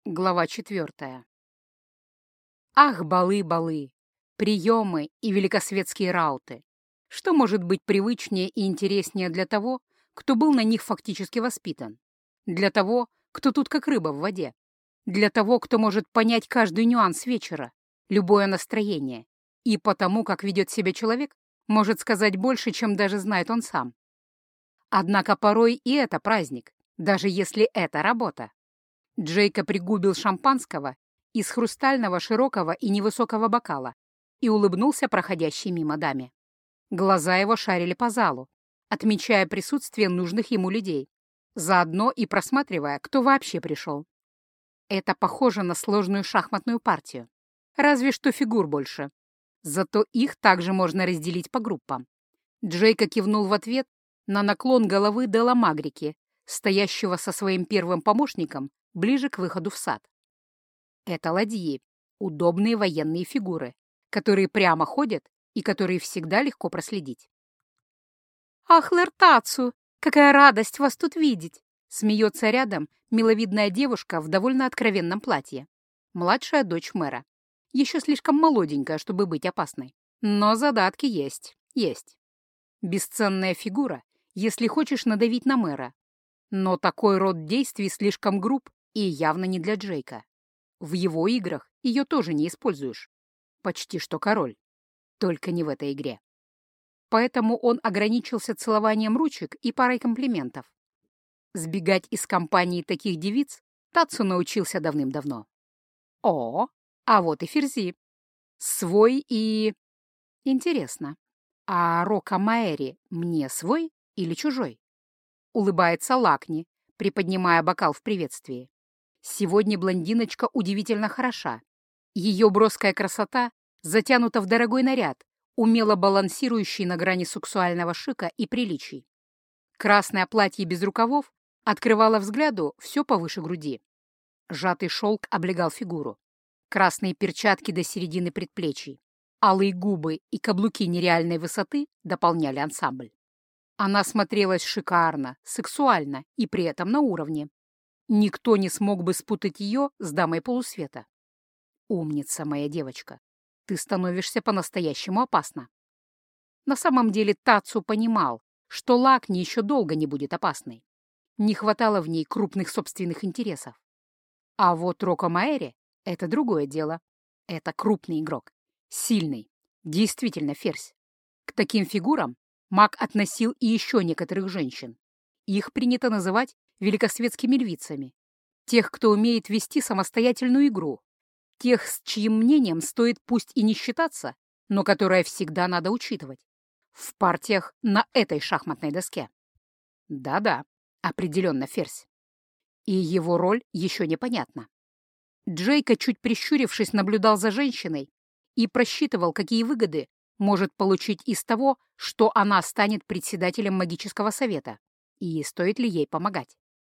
Глава 4. Ах, балы, балы, приемы и великосветские рауты! Что может быть привычнее и интереснее для того, кто был на них фактически воспитан? Для того, кто тут как рыба в воде? Для того, кто может понять каждый нюанс вечера, любое настроение, и потому, как ведет себя человек, может сказать больше, чем даже знает он сам. Однако порой и это праздник, даже если это работа. Джейка пригубил шампанского из хрустального широкого и невысокого бокала и улыбнулся проходящей мимо даме. Глаза его шарили по залу, отмечая присутствие нужных ему людей, заодно и просматривая, кто вообще пришел. Это похоже на сложную шахматную партию, разве что фигур больше. Зато их также можно разделить по группам. Джейка кивнул в ответ на наклон головы Дела Магрики, стоящего со своим первым помощником ближе к выходу в сад. Это ладьи, удобные военные фигуры, которые прямо ходят и которые всегда легко проследить. «Ах, Лертацу, какая радость вас тут видеть!» Смеется рядом миловидная девушка в довольно откровенном платье. Младшая дочь мэра. Еще слишком молоденькая, чтобы быть опасной. Но задатки есть. Бесценная фигура, если хочешь надавить на мэра. Но такой род действий слишком груб и явно не для Джейка. В его играх ее тоже не используешь. Почти что король. Только не в этой игре. Поэтому он ограничился целованием ручек и парой комплиментов. Сбегать из компании таких девиц Тацу научился давным-давно. О, а вот и Ферзи. Свой и... Интересно, а Рока Маэри мне свой или чужой? Улыбается Лакни, приподнимая бокал в приветствии. Сегодня блондиночка удивительно хороша. Ее броская красота затянута в дорогой наряд, умело балансирующий на грани сексуального шика и приличий. Красное платье без рукавов открывало взгляду все повыше груди. Сжатый шелк облегал фигуру. Красные перчатки до середины предплечий, алые губы и каблуки нереальной высоты дополняли ансамбль. Она смотрелась шикарно, сексуально и при этом на уровне. Никто не смог бы спутать ее с дамой полусвета. Умница, моя девочка. Ты становишься по-настоящему опасна. На самом деле Тацу понимал, что Лакни еще долго не будет опасной. Не хватало в ней крупных собственных интересов. А вот Рока Маэри — это другое дело. Это крупный игрок. Сильный. Действительно ферзь. К таким фигурам маг относил и еще некоторых женщин. Их принято называть великосветскими львицами. Тех, кто умеет вести самостоятельную игру. Тех, с чьим мнением стоит пусть и не считаться, но которое всегда надо учитывать. В партиях на этой шахматной доске. Да-да, определенно ферзь. И его роль еще непонятна. Джейка, чуть прищурившись, наблюдал за женщиной и просчитывал, какие выгоды может получить из того, что она станет председателем магического совета, и стоит ли ей помогать.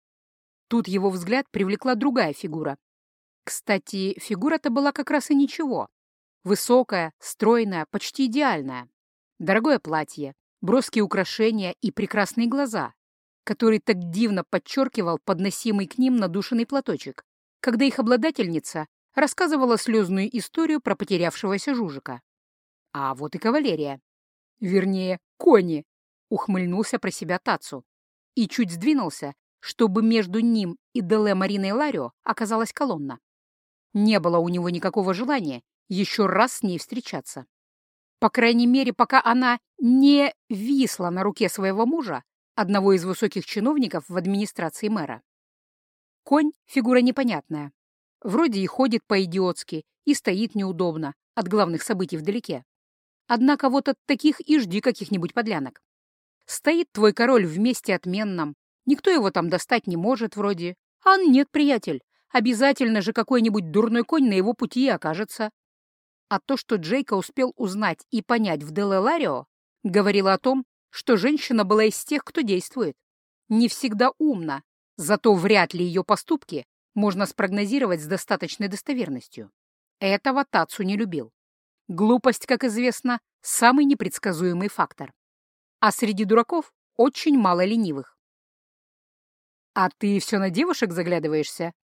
Тут его взгляд привлекла другая фигура. Кстати, фигура-то была как раз и ничего. Высокая, стройная, почти идеальная. Дорогое платье, броские украшения и прекрасные глаза, который так дивно подчеркивал подносимый к ним надушенный платочек, когда их обладательница рассказывала слезную историю про потерявшегося жужика. А вот и кавалерия. Вернее, кони, ухмыльнулся про себя Тацу и чуть сдвинулся, чтобы между ним и Деле Мариной Ларио оказалась колонна. Не было у него никакого желания еще раз с ней встречаться. По крайней мере, пока она не висла на руке своего мужа, одного из высоких чиновников в администрации мэра. Конь — фигура непонятная. Вроде и ходит по-идиотски, и стоит неудобно, от главных событий вдалеке. Однако вот от таких и жди каких-нибудь подлянок. Стоит твой король в месте отменном, никто его там достать не может вроде. А нет, приятель, обязательно же какой-нибудь дурной конь на его пути и окажется. А то, что Джейка успел узнать и понять в Деле Ларио, говорило о том, что женщина была из тех, кто действует. Не всегда умна, зато вряд ли ее поступки можно спрогнозировать с достаточной достоверностью. Этого Тацу не любил. Глупость, как известно, самый непредсказуемый фактор. А среди дураков очень мало ленивых. «А ты все на девушек заглядываешься?»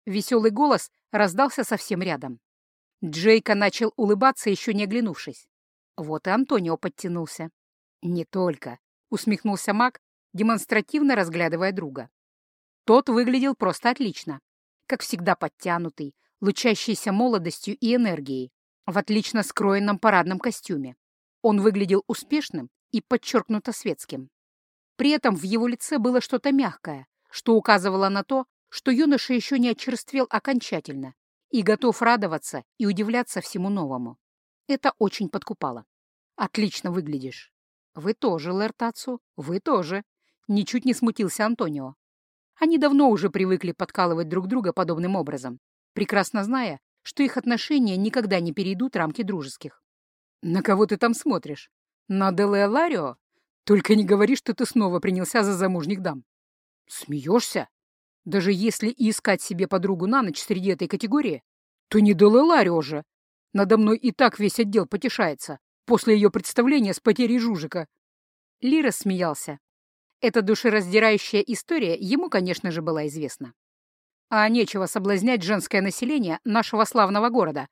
Веселый голос раздался совсем рядом. Джейка начал улыбаться, еще не оглянувшись. Вот и Антонио подтянулся. «Не только», — усмехнулся маг, демонстративно разглядывая друга. Тот выглядел просто отлично. Как всегда подтянутый, лучащийся молодостью и энергией, в отлично скроенном парадном костюме. Он выглядел успешным и подчеркнуто светским. При этом в его лице было что-то мягкое, что указывало на то, что юноша еще не очерствел окончательно и готов радоваться и удивляться всему новому. Это очень подкупало. «Отлично выглядишь». «Вы тоже, Лэр Тацу, вы тоже», — ничуть не смутился Антонио. Они давно уже привыкли подкалывать друг друга подобным образом, прекрасно зная, что их отношения никогда не перейдут рамки дружеских. «На кого ты там смотришь? На Делео Ларио? Только не говори, что ты снова принялся за замужних дам». «Смеешься? Даже если и искать себе подругу на ночь среди этой категории, то не Делео Ларио же. Надо мной и так весь отдел потешается после ее представления с потерей Жужика». Лира смеялся. Эта душераздирающая история ему, конечно же, была известна. А нечего соблазнять женское население нашего славного города.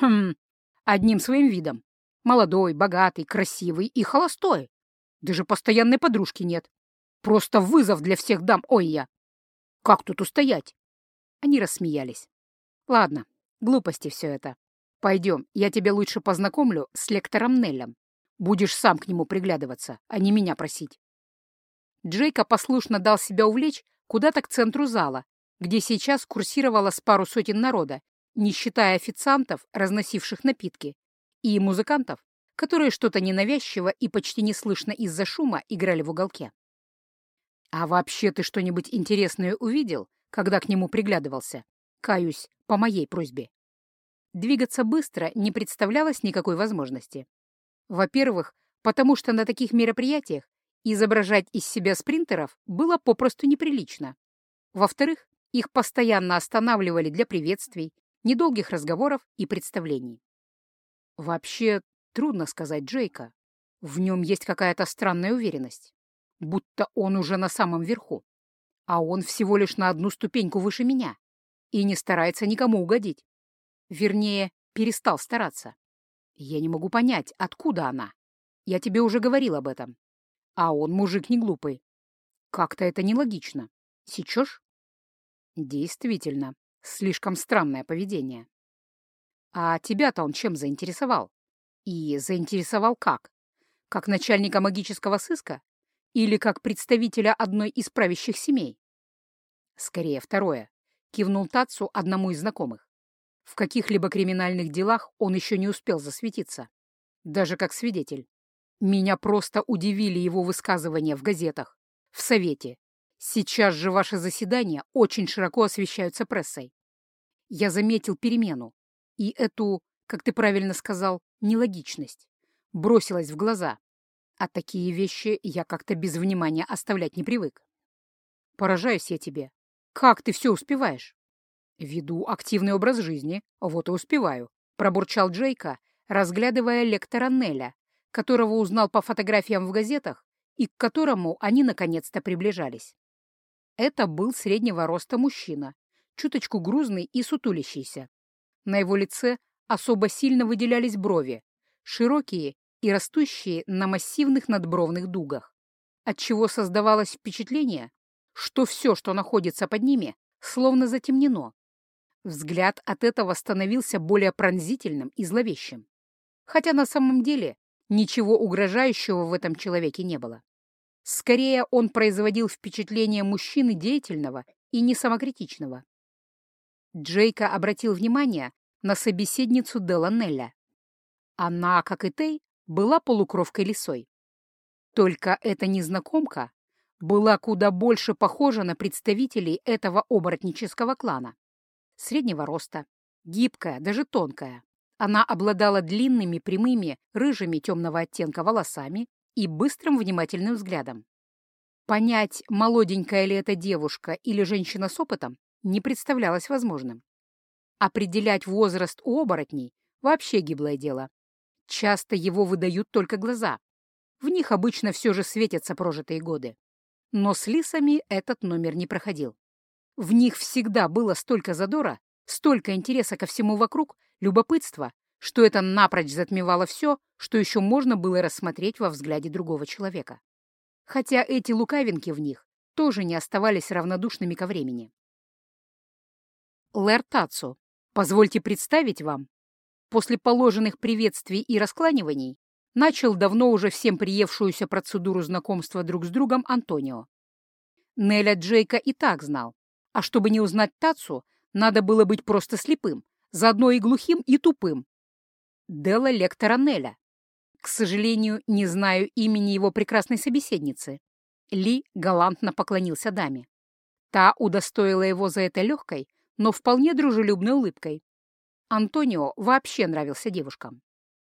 Одним своим видом. Молодой, богатый, красивый и холостой. Даже постоянной подружки нет. Просто вызов для всех дам, ой я. Как тут устоять? Они рассмеялись. Ладно, глупости все это. Пойдем, я тебя лучше познакомлю с лектором Неллем. Будешь сам к нему приглядываться, а не меня просить. Джейка послушно дал себя увлечь куда-то к центру зала, где сейчас курсировало с пару сотен народа, не считая официантов, разносивших напитки, и музыкантов, которые что-то ненавязчиво и почти неслышно из-за шума играли в уголке. «А вообще ты что-нибудь интересное увидел, когда к нему приглядывался? Каюсь, по моей просьбе». Двигаться быстро не представлялось никакой возможности. Во-первых, потому что на таких мероприятиях изображать из себя спринтеров было попросту неприлично. Во-вторых, их постоянно останавливали для приветствий, недолгих разговоров и представлений. Вообще, трудно сказать Джейка. В нем есть какая-то странная уверенность, будто он уже на самом верху, а он всего лишь на одну ступеньку выше меня и не старается никому угодить. Вернее, перестал стараться. Я не могу понять, откуда она. Я тебе уже говорил об этом. А он мужик не глупый. Как-то это нелогично. Сечешь? Действительно, слишком странное поведение. А тебя-то он чем заинтересовал? И заинтересовал как? Как начальника магического сыска? Или как представителя одной из правящих семей? Скорее, второе. Кивнул Тацу одному из знакомых. В каких-либо криминальных делах он еще не успел засветиться. Даже как свидетель. Меня просто удивили его высказывания в газетах, в Совете. Сейчас же ваши заседания очень широко освещаются прессой. Я заметил перемену, и эту, как ты правильно сказал, нелогичность бросилась в глаза. А такие вещи я как-то без внимания оставлять не привык. Поражаюсь я тебе. Как ты все успеваешь? Веду активный образ жизни, вот и успеваю, пробурчал Джейка, разглядывая лектора Неля, которого узнал по фотографиям в газетах и к которому они наконец-то приближались. Это был среднего роста мужчина, чуточку грузный и сутулящийся. На его лице особо сильно выделялись брови, широкие и растущие на массивных надбровных дугах, отчего создавалось впечатление, что все, что находится под ними, словно затемнено. Взгляд от этого становился более пронзительным и зловещим. Хотя на самом деле ничего угрожающего в этом человеке не было. Скорее, он производил впечатление мужчины деятельного и несамокритичного. Джейка обратил внимание на собеседницу Делла Нелля. Она, как и Тей, была полукровкой-лисой. Только эта незнакомка была куда больше похожа на представителей этого оборотнического клана. Среднего роста, гибкая, даже тонкая. Она обладала длинными, прямыми, рыжими темного оттенка волосами и быстрым внимательным взглядом. Понять, молоденькая ли это девушка или женщина с опытом, не представлялось возможным. Определять возраст у оборотней — вообще гиблое дело. Часто его выдают только глаза. В них обычно все же светятся прожитые годы. Но с лисами этот номер не проходил. В них всегда было столько задора, столько интереса ко всему вокруг, любопытства, что это напрочь затмевало все, что еще можно было рассмотреть во взгляде другого человека. Хотя эти лукавинки в них тоже не оставались равнодушными ко времени. «Лэр Тацу, позвольте представить вам». После положенных приветствий и раскланиваний начал давно уже всем приевшуюся процедуру знакомства друг с другом Антонио. Неля Джейка и так знал, а чтобы не узнать Тацу, надо было быть просто слепым, заодно и глухим, и тупым. Делла Лектора Неля. К сожалению, не знаю имени его прекрасной собеседницы. Ли галантно поклонился даме. Та удостоила его за это легкой, но вполне дружелюбной улыбкой. Антонио вообще нравился девушкам.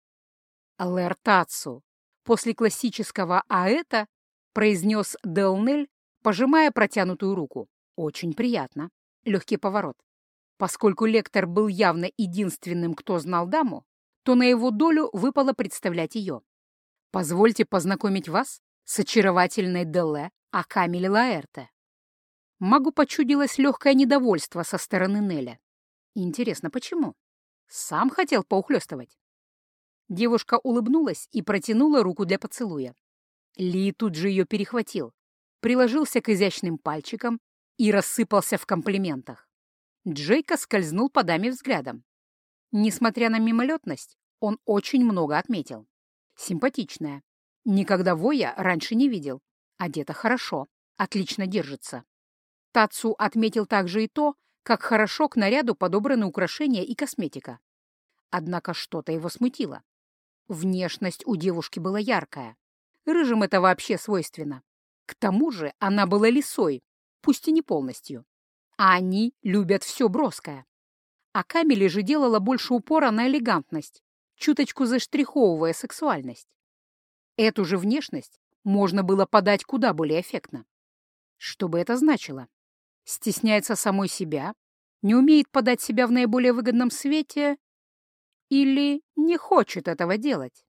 «Лэр Тацу», после классического «а это», произнес Делнель, пожимая протянутую руку. «Очень приятно». Легкий поворот. Поскольку лектор был явно единственным, кто знал даму, то на его долю выпало представлять ее. «Позвольте познакомить вас с очаровательной Делле Акамеле Лаэрте». Магу почудилось легкое недовольство со стороны Неля. Интересно, почему? Сам хотел поухлёстывать. Девушка улыбнулась и протянула руку для поцелуя. Ли тут же ее перехватил, приложился к изящным пальчикам и рассыпался в комплиментах. Джейка скользнул по даме взглядом. Несмотря на мимолетность, он очень много отметил. Симпатичная. Никогда воя раньше не видел. Одета хорошо, отлично держится. Тацу отметил также и то, как хорошо к наряду подобраны украшения и косметика. Однако что-то его смутило. Внешность у девушки была яркая. Рыжим это вообще свойственно. К тому же она была лисой, пусть и не полностью. А они любят все броское. А Камиле же делала больше упора на элегантность, чуточку заштриховывая сексуальность. Эту же внешность можно было подать куда более эффектно. Что бы это значило? Стесняется самой себя, не умеет подать себя в наиболее выгодном свете или не хочет этого делать?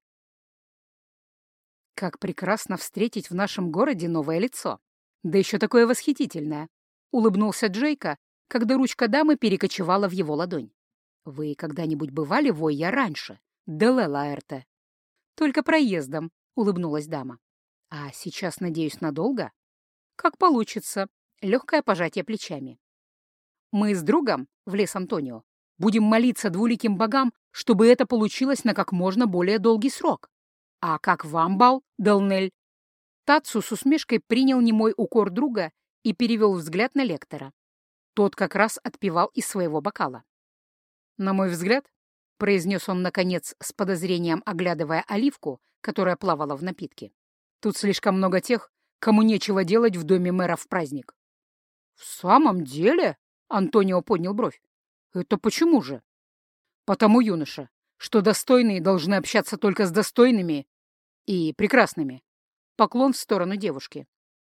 Как прекрасно встретить в нашем городе новое лицо, да еще такое восхитительное, улыбнулся Джейка, когда ручка дамы перекочевала в его ладонь. Вы когда-нибудь бывали в Ойя раньше, Делла Лаэрте? Только проездом, улыбнулась дама. А сейчас, надеюсь, надолго? Как получится. Легкое пожатие плечами. Мы с другом, влез Антонио, будем молиться двуликим богам, чтобы это получилось на как можно более долгий срок. А как вам, бал, Делнель? Тацу с усмешкой принял немой укор друга и перевел взгляд на лектора. Тот как раз отпивал из своего бокала. На мой взгляд, произнес он, наконец, с подозрением оглядывая оливку, которая плавала в напитке, тут слишком много тех, кому нечего делать в доме мэра в праздник. «В самом деле?» — Антонио поднял бровь. «Это почему же?» «Потому, юноша, что достойные должны общаться только с достойными и прекрасными». Поклон в сторону девушки.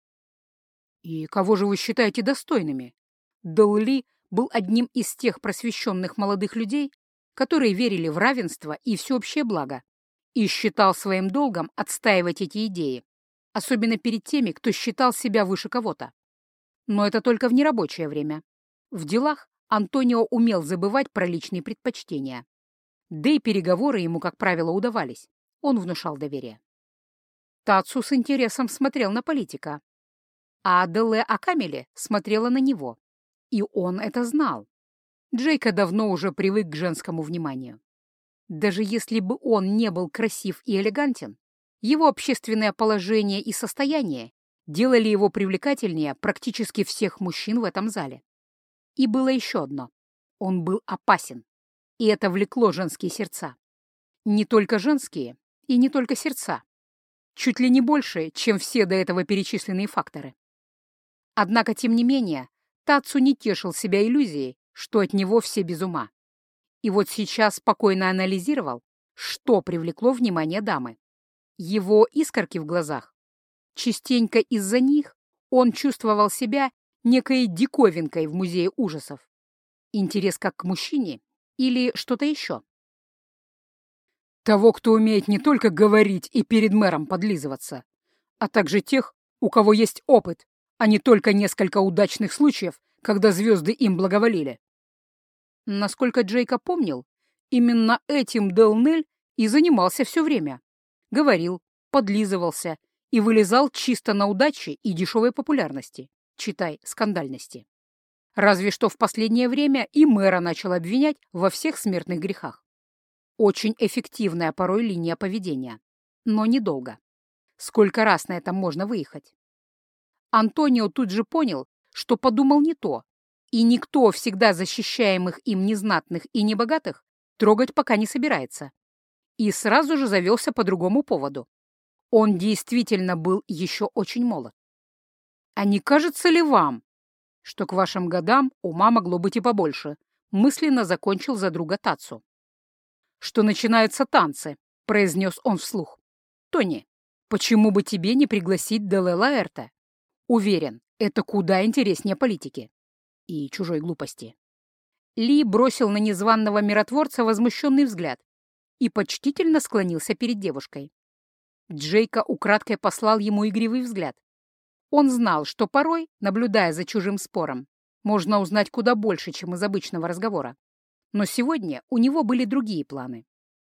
«И кого же вы считаете достойными?» Делли был одним из тех просвещенных молодых людей, которые верили в равенство и всеобщее благо, и считал своим долгом отстаивать эти идеи, особенно перед теми, кто считал себя выше кого-то. Но это только в нерабочее время. В делах Антонио умел забывать про личные предпочтения. Да и переговоры ему, как правило, удавались. Он внушал доверие. Тацу с интересом смотрел на политика, а Делле Акамеле смотрела на него. И он это знал. Джейка давно уже привык к женскому вниманию. Даже если бы он не был красив и элегантен, его общественное положение и состояние делали его привлекательнее практически всех мужчин в этом зале. И было еще одно. Он был опасен, и это влекло женские сердца. Не только женские и не только сердца. Чуть ли не больше, чем все до этого перечисленные факторы. Однако, тем не менее, Тацу не тешил себя иллюзией, что от него все без ума. И вот сейчас спокойно анализировал, что привлекло внимание дамы. Его искорки в глазах. Частенько из-за них он чувствовал себя некой диковинкой в музее ужасов. Интерес как к мужчине или что-то еще? Того, кто умеет не только говорить и перед мэром подлизываться, а также тех, у кого есть опыт, а не только несколько удачных случаев, когда звезды им благоволили. Насколько Джейка помнил, именно этим Делнель и занимался все время. Говорил, подлизывался и вылезал чисто на удаче и дешевой популярности, читай, скандальности. Разве что в последнее время и мэра начал обвинять во всех смертных грехах. Очень эффективная порой линия поведения, но недолго. Сколько раз на этом можно выехать? Антонио тут же понял, что подумал не то, и никто всегда защищаемых им незнатных и небогатых трогать пока не собирается. И сразу же завелся по другому поводу. Он действительно был еще очень молод. А не кажется ли вам, что к вашим годам ума могло быть и побольше, мысленно закончил за друга Тацу. «Что начинаются танцы», — произнес он вслух. «Тони, почему бы тебе не пригласить Деле Лаэрте? Уверен, это куда интереснее политики и чужой глупости». Ли бросил на незваного миротворца возмущенный взгляд и почтительно склонился перед девушкой. Джейка украдкой послал ему игривый взгляд. Он знал, что порой, наблюдая за чужим спором, можно узнать куда больше, чем из обычного разговора. Но сегодня у него были другие планы.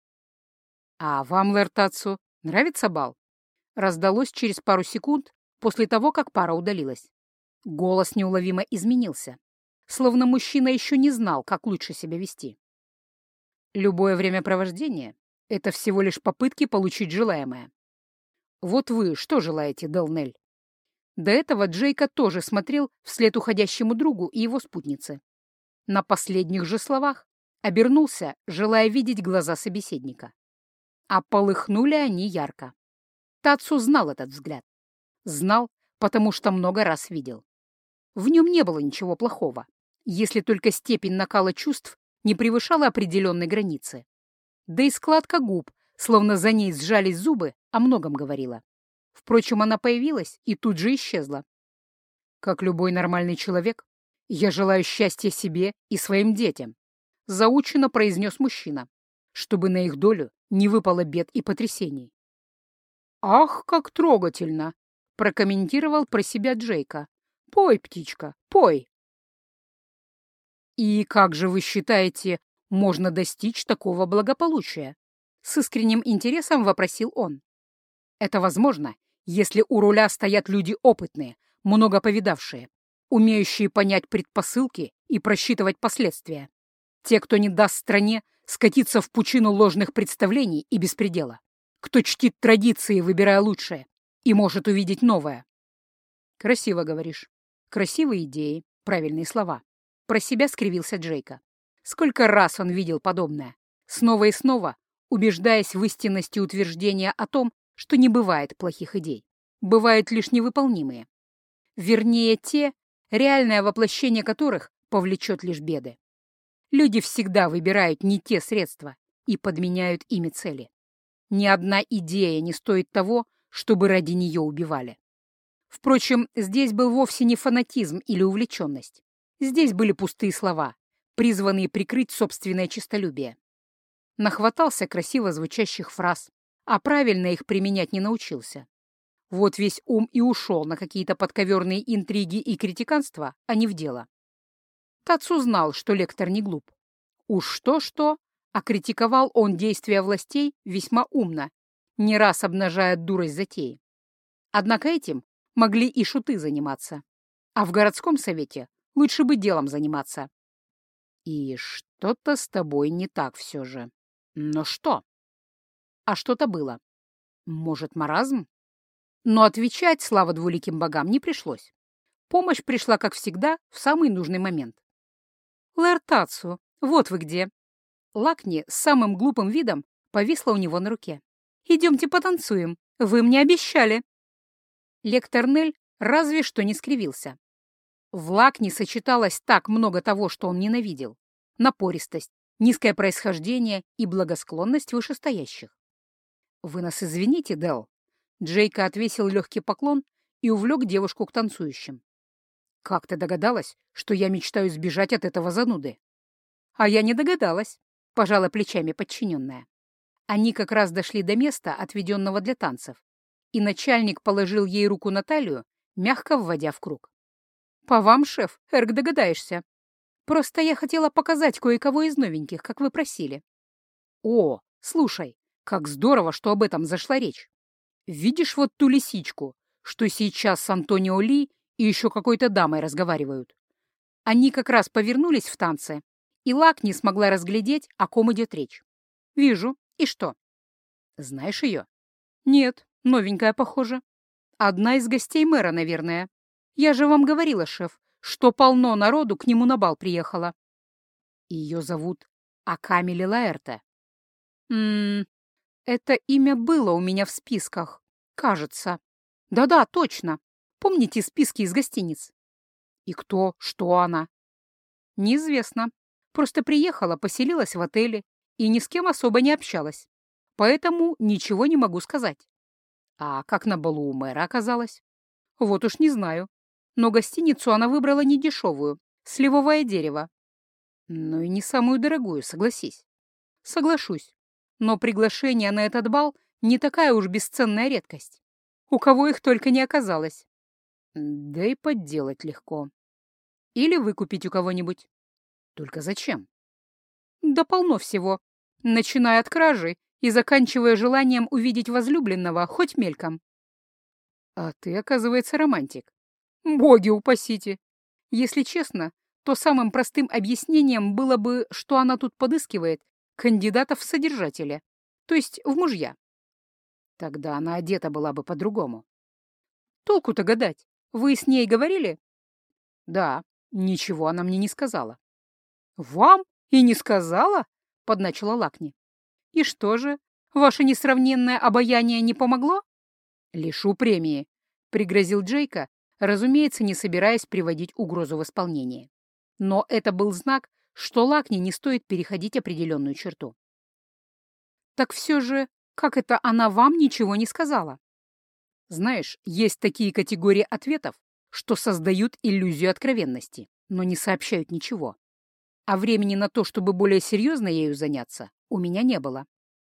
«А вам, Лэртацу, нравится бал?» Раздалось через пару секунд после того, как пара удалилась. Голос неуловимо изменился, словно мужчина еще не знал, как лучше себя вести. «Любое времяпровождение — это всего лишь попытки получить желаемое. Вот вы что желаете, Делнель?» До этого Джейка тоже смотрел вслед уходящему другу и его спутнице. На последних же словах обернулся, желая видеть глаза собеседника. А полыхнули они ярко. Тацу знал этот взгляд. Знал, потому что много раз видел. В нем не было ничего плохого, если только степень накала чувств не превышала определенной границы. Да и складка губ, словно за ней сжались зубы, о многом говорила. Впрочем, она появилась и тут же исчезла. Как любой нормальный человек, я желаю счастья себе и своим детям, заучено произнес мужчина, чтобы на их долю не выпало бед и потрясений. «Ах, как трогательно!» — прокомментировал про себя Джейка. «Пой, птичка, пой!» «И как же вы считаете, можно достичь такого благополучия?» С искренним интересом вопросил он. «Это возможно, если у руля стоят люди опытные, много повидавшие, умеющие понять предпосылки и просчитывать последствия. Те, кто не даст стране скатиться в пучину ложных представлений и беспредела, кто чтит традиции, выбирая лучшее, и может увидеть новое». «Красиво говоришь. Красивые идеи, правильные слова». Про себя скривился Джейка. Сколько раз он видел подобное, снова и снова убеждаясь в истинности утверждения о том, что не бывает плохих идей, бывают лишь невыполнимые. Вернее, те, реальное воплощение которых повлечет лишь беды. Люди всегда выбирают не те средства и подменяют ими цели. Ни одна идея не стоит того, чтобы ради нее убивали. Впрочем, здесь был вовсе не фанатизм или увлеченность. Здесь были пустые слова, призванные прикрыть собственное честолюбие. Нахватался красиво звучащих фраз, а правильно их применять не научился. Вот весь ум и ушел на какие-то подковерные интриги и критиканства, а не в дело. Тацу знал, что лектор не глуп. Уж что-что, а критиковал он действия властей весьма умно, не раз обнажая дурость затеи. Однако этим могли и шуты заниматься. А в городском совете лучше бы делом заниматься. И что-то с тобой не так все же. Но что? А что-то было. Может, маразм? Но отвечать, слава двуликим богам, не пришлось. Помощь пришла, как всегда, в самый нужный момент. «Лэртацу, вот вы где!» Лакни с самым глупым видом повисла у него на руке. «Идемте потанцуем, вы мне обещали!» Лектор Нель разве что не скривился. В Лакни сочеталось так много того, что он ненавидел. Напористость, низкое происхождение и благосклонность вышестоящих. «Вы нас извините, Дел?» Джейка отвесил легкий поклон и увлек девушку к танцующим. «Как ты догадалась, что я мечтаю сбежать от этого зануды?» «А я не догадалась», — пожала плечами подчиненная. Они как раз дошли до места, отведенного для танцев, и начальник положил ей руку на талию, мягко вводя в круг. По вам, шеф, Эрк, догадаешься. Просто я хотела показать кое-кого из новеньких, как вы просили. О, слушай, как здорово, что об этом зашла речь. Видишь вот ту лисичку, что сейчас с Антонио Ли и еще какой-то дамой разговаривают? Они как раз повернулись в танце, и Лак не смогла разглядеть, о ком идет речь. Вижу. И что? Знаешь ее? Нет, новенькая, похоже. Одна из гостей мэра, наверное. Я же вам говорила, шеф, что полно народу к нему на бал приехало. Ее зовут Акамили Лаэрте. Это имя было у меня в списках. Кажется. Да-да, точно. Помните списки из гостиниц? И кто, что она? Неизвестно. Просто приехала, поселилась в отеле и ни с кем особо не общалась. Поэтому ничего не могу сказать. А как на балу у мэра оказалось? Вот уж не знаю. Но гостиницу она выбрала не дешевую, сливовое дерево. Ну и не самую дорогую, согласись. Соглашусь. Но приглашение на этот бал не такая уж бесценная редкость. У кого их только не оказалось. Да и подделать легко. Или выкупить у кого-нибудь. Только зачем? Да полно всего. Начиная от кражи и заканчивая желанием увидеть возлюбленного хоть мельком. А ты, оказывается, романтик. Боги упасите! Если честно, то самым простым объяснением было бы, что она тут подыскивает кандидатов в содержателя, то есть в мужья. Тогда она одета была бы по-другому. Толку-то гадать. Вы с ней говорили? Да, ничего она мне не сказала. Вам и не сказала? Подначила Лакни. И что же, ваше несравненное обаяние не помогло? Лишу премии, пригрозил Джейка, разумеется, не собираясь приводить угрозу в исполнение. Но это был знак, что Лакни не стоит переходить определенную черту. Так все же, как это она вам ничего не сказала? Знаешь, есть такие категории ответов, что создают иллюзию откровенности, но не сообщают ничего. А времени на то, чтобы более серьезно ею заняться, у меня не было.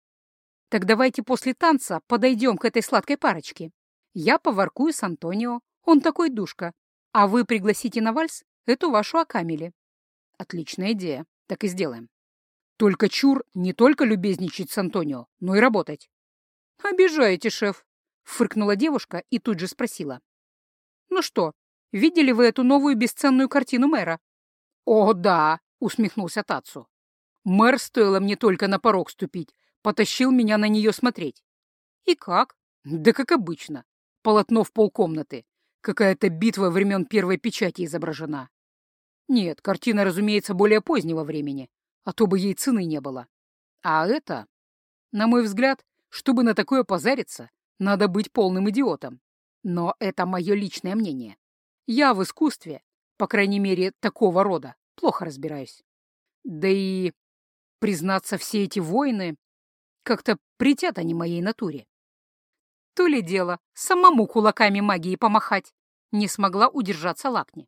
Так давайте после танца подойдем к этой сладкой парочке. Я поворкую с Антонио, он такой душка, а вы пригласите на вальс эту вашу Акамили. Отличная идея, так и сделаем. Только чур не только любезничать с Антонио, но и работать. Обижаете, шеф, фыркнула девушка и тут же спросила. Ну что, видели вы эту новую бесценную картину мэра? О, да, усмехнулся Тацу. Мэр, стоило мне только на порог ступить, потащил меня на нее смотреть. И как? Да как обычно. Полотно в полкомнаты. Какая-то битва времен первой печати изображена. Нет, картина, разумеется, более позднего времени, а то бы ей цены не было. А это, на мой взгляд, чтобы на такое позариться, надо быть полным идиотом. Но это мое личное мнение. Я в искусстве, по крайней мере, такого рода, плохо разбираюсь. Да и, признаться, все эти войны как-то претят они моей натуре. То ли дело, самому кулаками магии помахать, не смогла удержаться Лакни.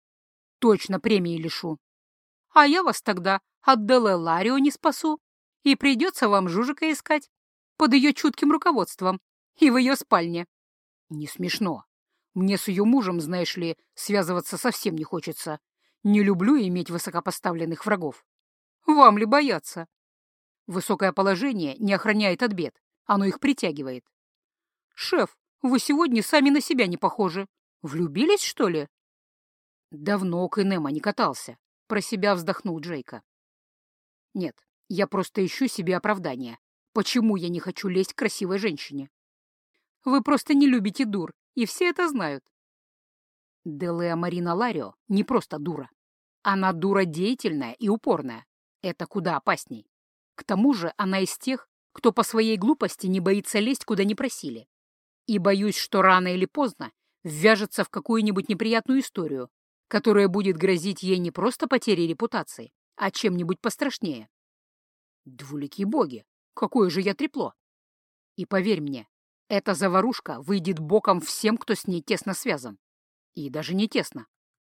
Точно премии лишу. А я вас тогда от Делеларио не спасу, и придется вам Жужика искать под ее чутким руководством и в ее спальне. Не смешно. Мне с ее мужем, знаешь ли, связываться совсем не хочется. Не люблю иметь высокопоставленных врагов. Вам ли бояться? Высокое положение не охраняет от бед, оно их притягивает. Шеф, вы сегодня сами на себя не похожи. Влюбились, что ли? Давно к Инема не катался. Про себя вздохнул Джейка. Нет, я просто ищу себе оправдание. Почему я не хочу лезть к красивой женщине? Вы просто не любите дур, и все это знают. Делеа Марина Ларио не просто дура. Она дура деятельная и упорная. Это куда опасней. К тому же она из тех, кто по своей глупости не боится лезть, куда не просили. И боюсь, что рано или поздно ввяжется в какую-нибудь неприятную историю, которая будет грозить ей не просто потерей репутации, а чем-нибудь пострашнее. Двуликие боги, какое же я трепло! И поверь мне, эта заварушка выйдет боком всем, кто с ней тесно связан. И даже не тесно.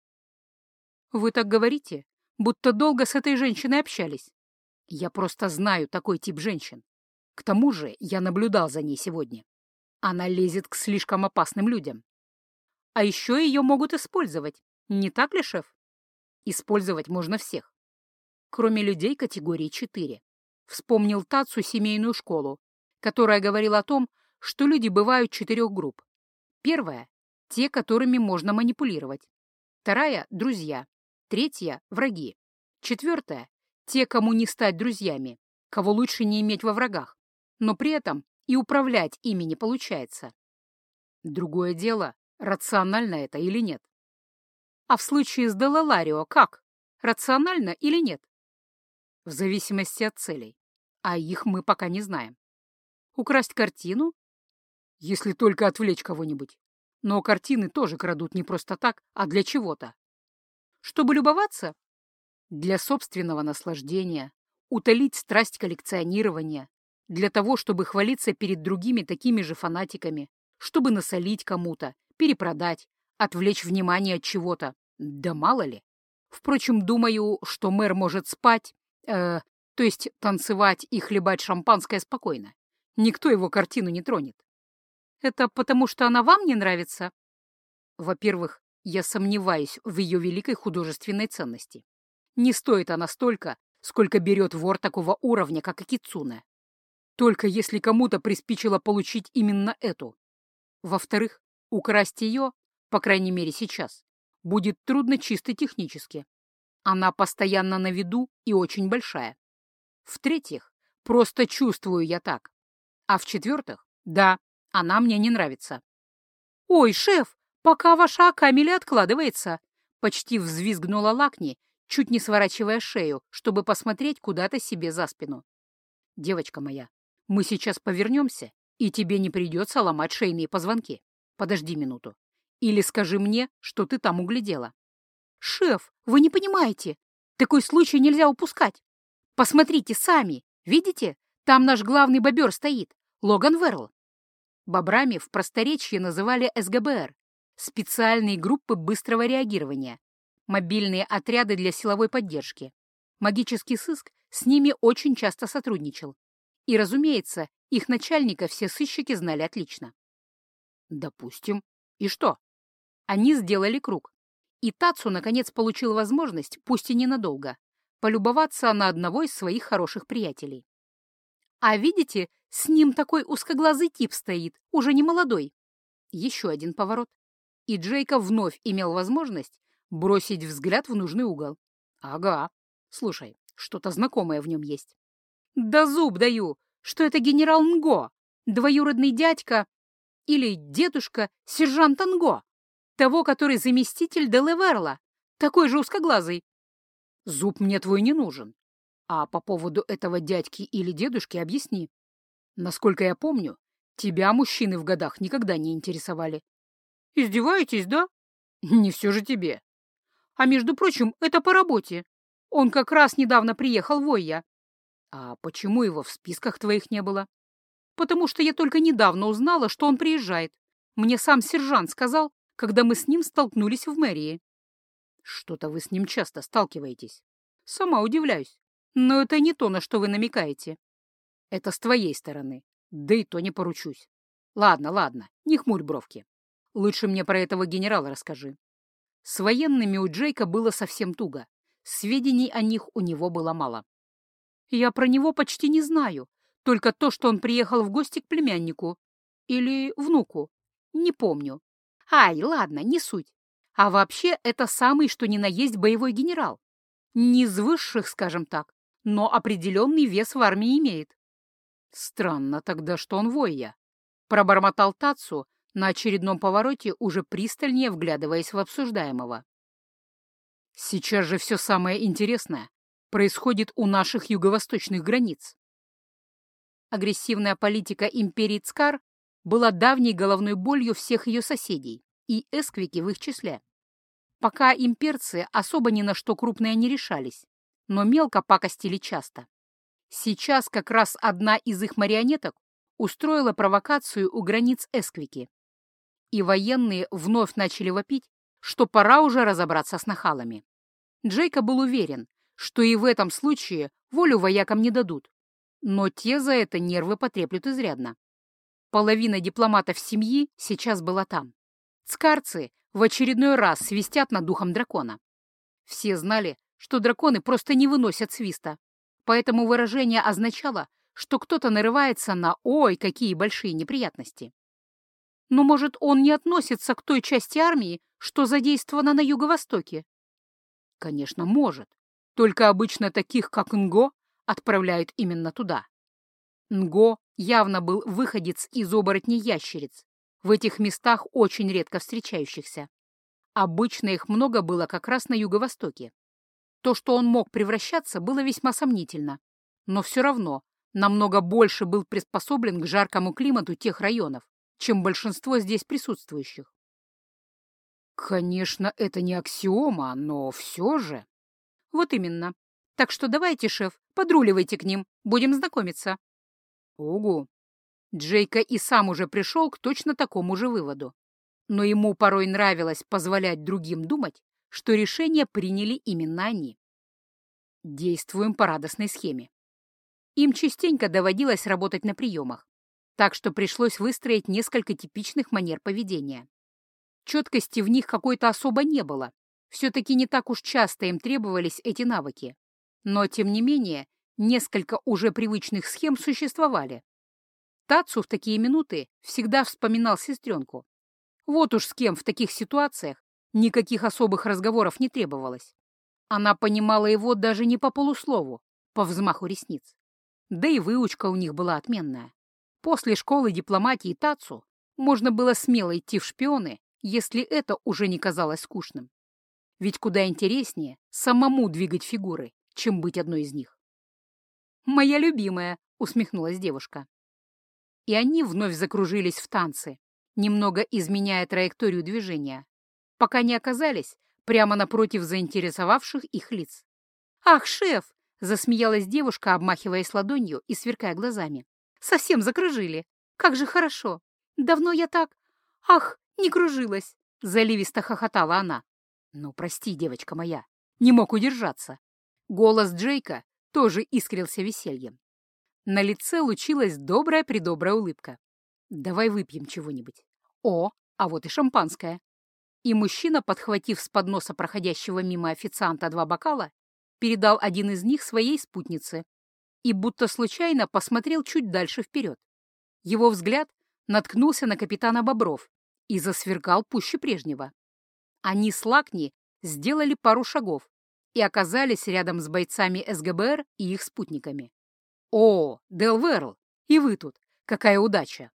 Вы так говорите, будто долго с этой женщиной общались. Я просто знаю такой тип женщин. К тому же я наблюдал за ней сегодня. Она лезет к слишком опасным людям. А еще ее могут использовать, Не так ли, шеф? Использовать можно всех, кроме людей категории 4. Вспомнил Тацу семейную школу, которая говорила о том, что люди бывают 4 групп. Первая — те, которыми можно манипулировать. Вторая — друзья. Третья — враги. Четвертая — те, кому не стать друзьями, кого лучше не иметь во врагах, но при этом и управлять ими не получается. Другое дело, рационально это или нет. А в случае с Делаларио как? Рационально или нет? В зависимости от целей. А их мы пока не знаем. Украсть картину? Если только отвлечь кого-нибудь. Но картины тоже крадут не просто так, а для чего-то. Чтобы любоваться? Для собственного наслаждения, утолить страсть коллекционирования, для того, чтобы хвалиться перед другими такими же фанатиками, чтобы насолить кому-то, перепродать, отвлечь внимание от чего-то. Да мало ли. Впрочем, думаю, что мэр может спать, то есть танцевать и хлебать шампанское спокойно. Никто его картину не тронет. Это потому, что она вам не нравится? Во-первых, я сомневаюсь в ее великой художественной ценности. Не стоит она столько, сколько берет вор такого уровня, как Акицуне. Только если кому-то приспичило получить именно эту. Во-вторых, украсть ее, по крайней мере сейчас, будет трудно чисто технически. Она постоянно на виду и очень большая. В-третьих, просто чувствую я так. А в-четвертых, да, она мне не нравится. «Ой, шеф, пока ваша Акамели откладывается!» Почти взвизгнула Лакни, чуть не сворачивая шею, чтобы посмотреть куда-то себе за спину. «Девочка моя, мы сейчас повернемся, и тебе не придется ломать шейные позвонки. Подожди минуту. Или скажи мне, что ты там углядела». «Шеф, вы не понимаете. Такой случай нельзя упускать. Посмотрите сами. Видите? Там наш главный бобер стоит. Логан Верл». Бобрами в просторечии называли СГБР — специальные группы быстрого реагирования, мобильные отряды для силовой поддержки. Магический сыск с ними очень часто сотрудничал. И, разумеется, их начальника все сыщики знали отлично. Допустим. И что? Они сделали круг. И Тацу, наконец, получил возможность, пусть и ненадолго, полюбоваться на одного из своих хороших приятелей. А видите, с ним такой узкоглазый тип стоит, уже не молодой. Еще один поворот. И Джейкоб вновь имел возможность бросить взгляд в нужный угол. Ага. Слушай, что-то знакомое в нем есть. Да зуб даю, что это генерал Нго, двоюродный дядька или дедушка сержанта Нго, того, который заместитель Делеверла, такой же узкоглазый. Зуб мне твой не нужен. А по поводу этого дядьки или дедушки объясни. Насколько я помню, тебя мужчины в годах никогда не интересовали. Издеваетесь, да? Не все же тебе. А между прочим, это по работе. Он как раз недавно приехал в Ойя. А почему его в списках твоих не было? Потому что я только недавно узнала, что он приезжает. Мне сам сержант сказал, когда мы с ним столкнулись в мэрии. Что-то вы с ним часто сталкиваетесь. Сама удивляюсь. Но это не то, на что вы намекаете. Это с твоей стороны. Да и то не поручусь. Ладно, ладно, не хмурь бровки. Лучше мне про этого генерала расскажи. С военными у Джейка было совсем туго. Сведений о них у него было мало. Я про него почти не знаю. Только то, что он приехал в гости к племяннику. Или внуку. Не помню. Ай, ладно, не суть. А вообще это самый что ни на есть боевой генерал. Не из высших, скажем так, но определенный вес в армии имеет. Странно тогда, что он воя. Пробормотал Тацу на очередном повороте, уже пристальнее вглядываясь в обсуждаемого. Сейчас же все самое интересное происходит у наших юго-восточных границ. Агрессивная политика империи Цкар была давней головной болью всех ее соседей, и эсквики в их числе. Пока имперцы особо ни на что крупное не решались, но мелко пакостили часто. Сейчас как раз одна из их марионеток устроила провокацию у границ эсквики. И военные вновь начали вопить, что пора уже разобраться с нахалами. Джейка был уверен, что и в этом случае волю воякам не дадут, но те за это нервы потреплют изрядно. Половина дипломатов семьи сейчас была там. Цкарцы в очередной раз свистят над духом дракона. Все знали, что драконы просто не выносят свиста, поэтому выражение означало, что кто-то нарывается на «ой, какие большие неприятности». Но, может, он не относится к той части армии, что задействована на юго-востоке? Конечно, может. Только обычно таких, как Нго, отправляют именно туда. Нго явно был выходец из оборотней ящериц, в этих местах очень редко встречающихся. Обычно их много было как раз на юго-востоке. То, что он мог превращаться, было весьма сомнительно, но все равно намного больше был приспособлен к жаркому климату тех районов, чем большинство здесь присутствующих. Конечно, это не аксиома, но все же. Вот именно. Так что давайте, шеф, подруливайте к ним, будем знакомиться. Угу. Джейка и сам уже пришел к точно такому же выводу. Но ему порой нравилось позволять другим думать, что решение приняли именно они. Действуем по радостной схеме. Им частенько доводилось работать на приемах, так что пришлось выстроить несколько типичных манер поведения. Четкости в них какой-то особо не было, все-таки не так уж часто им требовались эти навыки. Но, тем не менее, несколько уже привычных схем существовали. Тацу в такие минуты всегда вспоминал сестренку. Вот уж с кем в таких ситуациях никаких особых разговоров не требовалось. Она понимала его даже не по полуслову, по взмаху ресниц. Да и выучка у них была отменная. После школы дипломатии Тацу можно было смело идти в шпионы, если это уже не казалось скучным. Ведь куда интереснее самому двигать фигуры, чем быть одной из них. «Моя любимая», — усмехнулась девушка. И они вновь закружились в танце, немного изменяя траекторию движения, пока не оказались прямо напротив заинтересовавших их лиц. «Ах, шеф!» — засмеялась девушка, обмахиваясь ладонью и сверкая глазами. «Совсем закружили! Как же хорошо! Давно я так... Ах, не кружилась!» — заливисто хохотала она. «Ну, прости, девочка моя, не мог удержаться». Голос Джейка тоже искрился весельем. На лице лучилась добрая-предобрая улыбка. «Давай выпьем чего-нибудь. О, а вот и шампанское». И мужчина, подхватив с подноса проходящего мимо официанта 2 бокала, передал один из них своей спутнице и будто случайно посмотрел чуть дальше вперед. Его взгляд наткнулся на капитана Бобров и засверкал пуще прежнего. Они с Лакни сделали пару шагов и оказались рядом с бойцами СГБР и их спутниками. «О, Дел Верл, и вы тут! Какая удача!»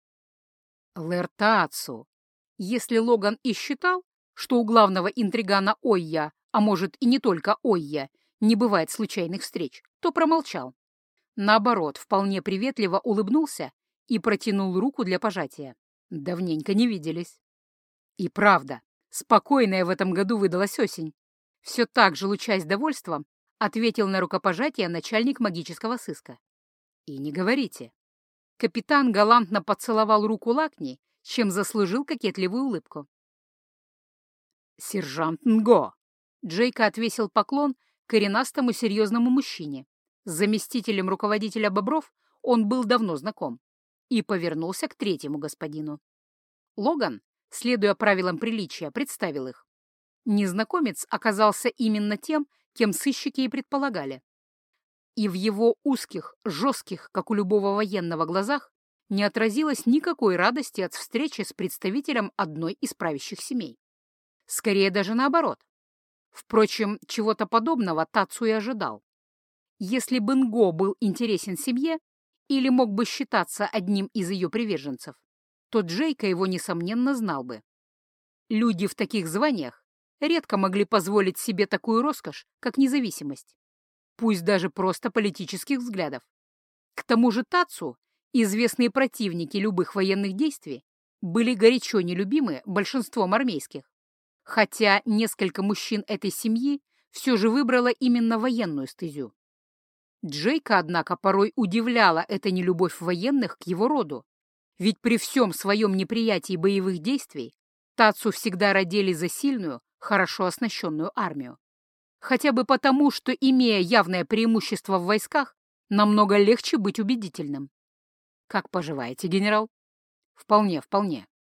Лэр Тацу. Если Логан и считал, что у главного интригана Ойя, а может и не только Ойя, не бывает случайных встреч, то промолчал. Наоборот, вполне приветливо улыбнулся и протянул руку для пожатия. Давненько не виделись. И правда, спокойная в этом году выдалась осень. Все так же, лучась довольством, ответил на рукопожатие начальник магического сыска. И не говорите. Капитан галантно поцеловал руку Лакни, чем заслужил кокетливую улыбку. «Сержант Нго!» Джейка отвесил поклон коренастому серьезному мужчине. С заместителем руководителя Бобров он был давно знаком. И повернулся к третьему господину. Логан, следуя правилам приличия, представил их. Незнакомец оказался именно тем, кем сыщики и предполагали. И в его узких, жестких, как у любого военного, глазах не отразилось никакой радости от встречи с представителем одной из правящих семей. Скорее даже наоборот. Впрочем, чего-то подобного Тацу и ожидал. Если бы Нго был интересен семье или мог бы считаться одним из ее приверженцев, то Джейка его, несомненно, знал бы. Люди в таких званиях редко могли позволить себе такую роскошь, как независимость, пусть даже просто политических взглядов. К тому же Тацу, известные противники любых военных действий, были горячо нелюбимы большинством армейских, хотя несколько мужчин этой семьи все же выбрало именно военную стезю. Джейка, однако, порой удивляла эта нелюбовь военных к его роду, ведь при всем своем неприятии боевых действий Тацу всегда родили за сильную, хорошо оснащенную армию. Хотя бы потому, что, имея явное преимущество в войсках, намного легче быть убедительным. «Как поживаете, генерал?» «Вполне, вполне.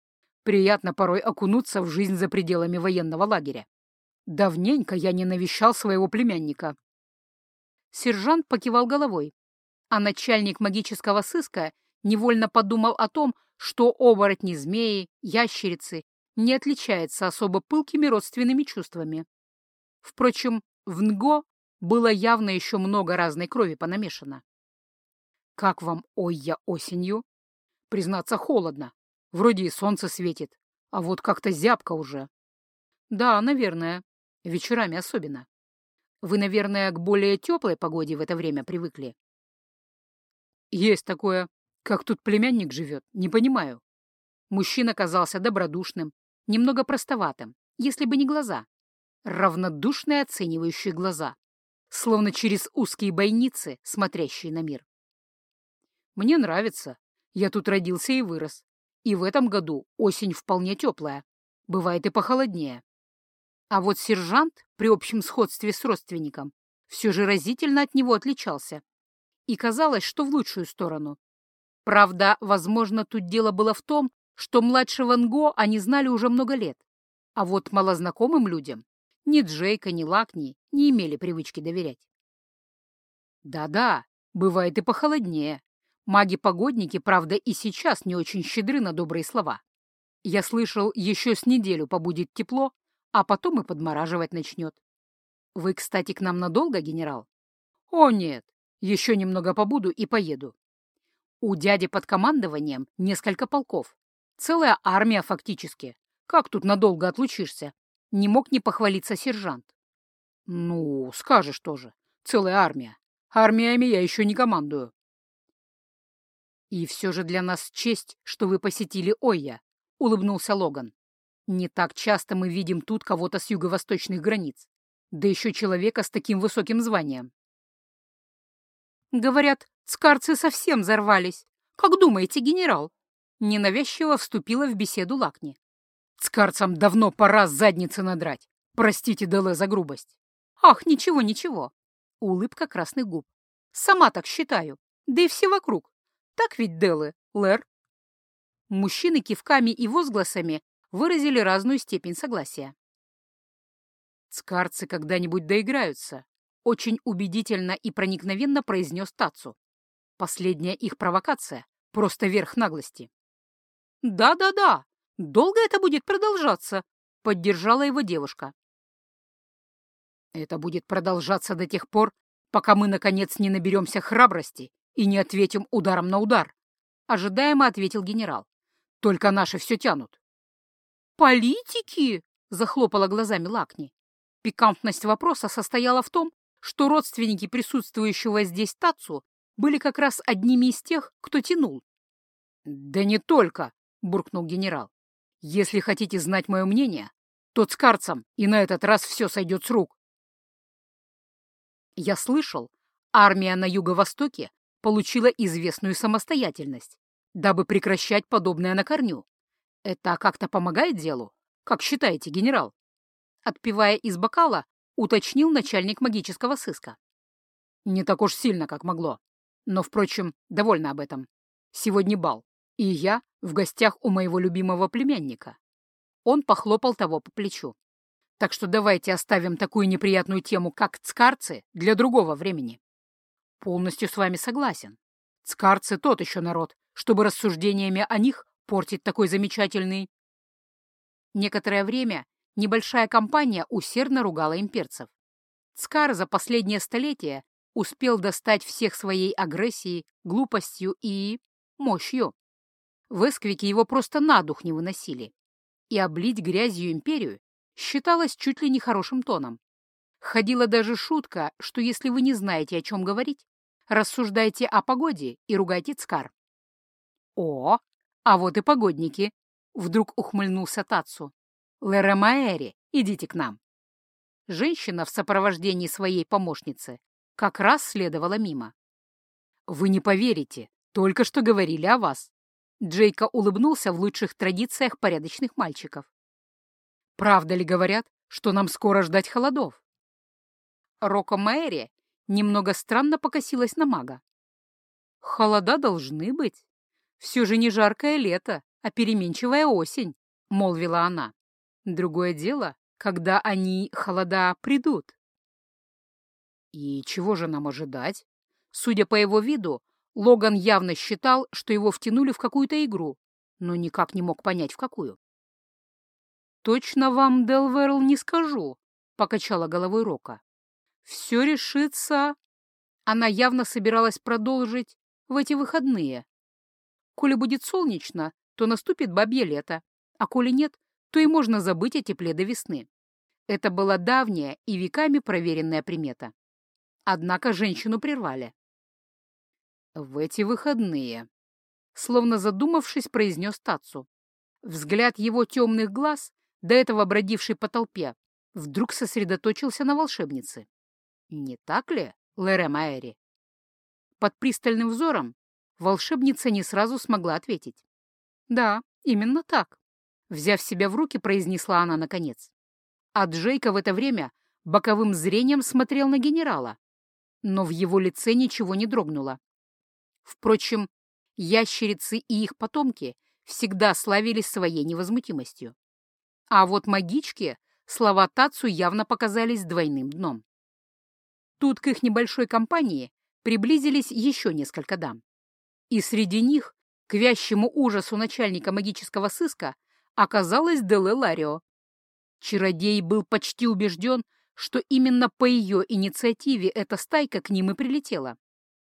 Приятно порой окунуться в жизнь за пределами военного лагеря. Давненько я не навещал своего племянника». Сержант покивал головой, а начальник магического сыска невольно подумал о том, что оборотни, змеи, ящерицы не отличаются особо пылкими родственными чувствами. Впрочем, в НГО было явно еще много разной крови понамешано. «Как вам Ойя осенью?» «Признаться, холодно. Вроде и солнце светит, а вот как-то зябко уже». «Да, наверное. Вечерами особенно. Вы, наверное, к более теплой погоде в это время привыкли?» «Есть такое. Как тут племянник живет, не понимаю». Мужчина казался добродушным, немного простоватым, если бы не глаза. Равнодушные оценивающие глаза, словно через узкие бойницы, смотрящие на мир. «Мне нравится. Я тут родился и вырос. И в этом году осень вполне теплая. Бывает и похолоднее». А вот сержант при общем сходстве с родственником все же разительно от него отличался. И казалось, что в лучшую сторону. Правда, возможно, тут дело было в том, что младшего Нго они знали уже много лет. А вот малознакомым людям ни Джейка, ни Лакни не имели привычки доверять. Да-да, бывает и похолоднее. Маги-погодники, правда, и сейчас не очень щедры на добрые слова. Я слышал, еще с неделю побудет тепло, а потом и подмораживать начнет. Вы, кстати, к нам надолго, генерал? О, нет, еще немного побуду и поеду. У дяди под командованием несколько полков. Целая армия фактически. Как тут надолго отлучишься? Не мог не похвалиться сержант. Ну, скажешь тоже. Целая армия. Армиями я еще не командую. И все же для нас честь, что вы посетили Ойя, улыбнулся Логан. Не так часто мы видим тут кого-то с юго-восточных границ, да еще человека с таким высоким званием. Говорят, цкарцы совсем взорвались. Как думаете, генерал? Ненавязчиво вступила в беседу Лакни. Цкарцам давно пора задницы надрать. Простите, Деле, за грубость. Ах, ничего, ничего. Улыбка красных губ. Сама так считаю. Да и все вокруг. Так ведь, Деле, Лэр? Мужчины кивками и возгласами выразили разную степень согласия. «Цкарцы когда-нибудь доиграются», — очень убедительно и проникновенно произнес Тацу. Последняя их провокация — просто верх наглости. «Да-да-да, долго это будет продолжаться», — поддержала его девушка. «Это будет продолжаться до тех пор, пока мы, наконец, не наберемся храбрости и не ответим ударом на удар», — ожидаемо ответил генерал. «Только наши все тянут». «Политики!» — захлопала глазами Лакни. Пикантность вопроса состояла в том, что родственники присутствующего здесь Тацу были как раз одними из тех, кто тянул. «Да не только!» — буркнул генерал. «Если хотите знать мое мнение, то цкарцам и на этот раз все сойдет с рук». Я слышал, армия на юго-востоке получила известную самостоятельность, дабы прекращать подобное на корню. Это как-то помогает делу? Как считаете, генерал? Отпивая из бокала, уточнил начальник магического сыска. Не так уж сильно, как могло. Но, впрочем, довольна об этом. Сегодня бал, и я в гостях у моего любимого племянника. Он похлопал того по плечу. Так что давайте оставим такую неприятную тему, как цкарцы, для другого времени. Полностью с вами согласен. Цкарцы тот еще народ, чтобы рассуждениями о них портить такой замечательный... Некоторое время небольшая компания усердно ругала имперцев. Цкар за последнее столетие успел достать всех своей агрессией, глупостью и... мощью. В Эсквике его просто на дух не выносили. И облить грязью империю считалось чуть ли не хорошим тоном. Ходила даже шутка, что если вы не знаете, о чем говорить, рассуждайте о погоде и ругайте Цкар. «О, а вот и погодники!» — вдруг ухмыльнулся Тацу. «Лере Маэри, идите к нам». Женщина в сопровождении своей помощницы как раз следовала мимо. «Вы не поверите, только что говорили о вас». Джейка улыбнулся в лучших традициях порядочных мальчиков. «Правда ли говорят, что нам скоро ждать холодов?» Роко Маэри немного странно покосилась на мага. «Холода должны быть. Все же не жаркое лето, а переменчивая осень», молвила она. «Другое дело, когда они, холода, придут». И чего же нам ожидать? Судя по его виду, Логан явно считал, что его втянули в какую-то игру, но никак не мог понять, в какую. «Точно вам, Делверл, не скажу», — покачала головой Рока. «Все решится...» Она явно собиралась продолжить в эти выходные. Коли будет солнечно, то наступит бабье лето, а коли нет, то и можно забыть о тепле до весны. Это была давняя и веками проверенная примета. Однако женщину прервали. «В эти выходные», — словно задумавшись, произнес Тацу. Взгляд его темных глаз, до этого бродивший по толпе, вдруг сосредоточился на волшебнице. «Не так ли, Лере Маэри?» Под пристальным взором волшебница не сразу смогла ответить. «Да, именно так», — взяв себя в руки, произнесла она наконец. А Джейка в это время боковым зрением смотрел на генерала, но в его лице ничего не дрогнуло. Впрочем, ящерицы и их потомки всегда славились своей невозмутимостью. А вот магичке слова Тацу явно показались двойным дном. Тут к их небольшой компании приблизились еще несколько дам. И среди них, к вящему ужасу начальника магического сыска, оказалась Деле Ларио. Чародей был почти убежден, что именно по ее инициативе эта стайка к ним и прилетела.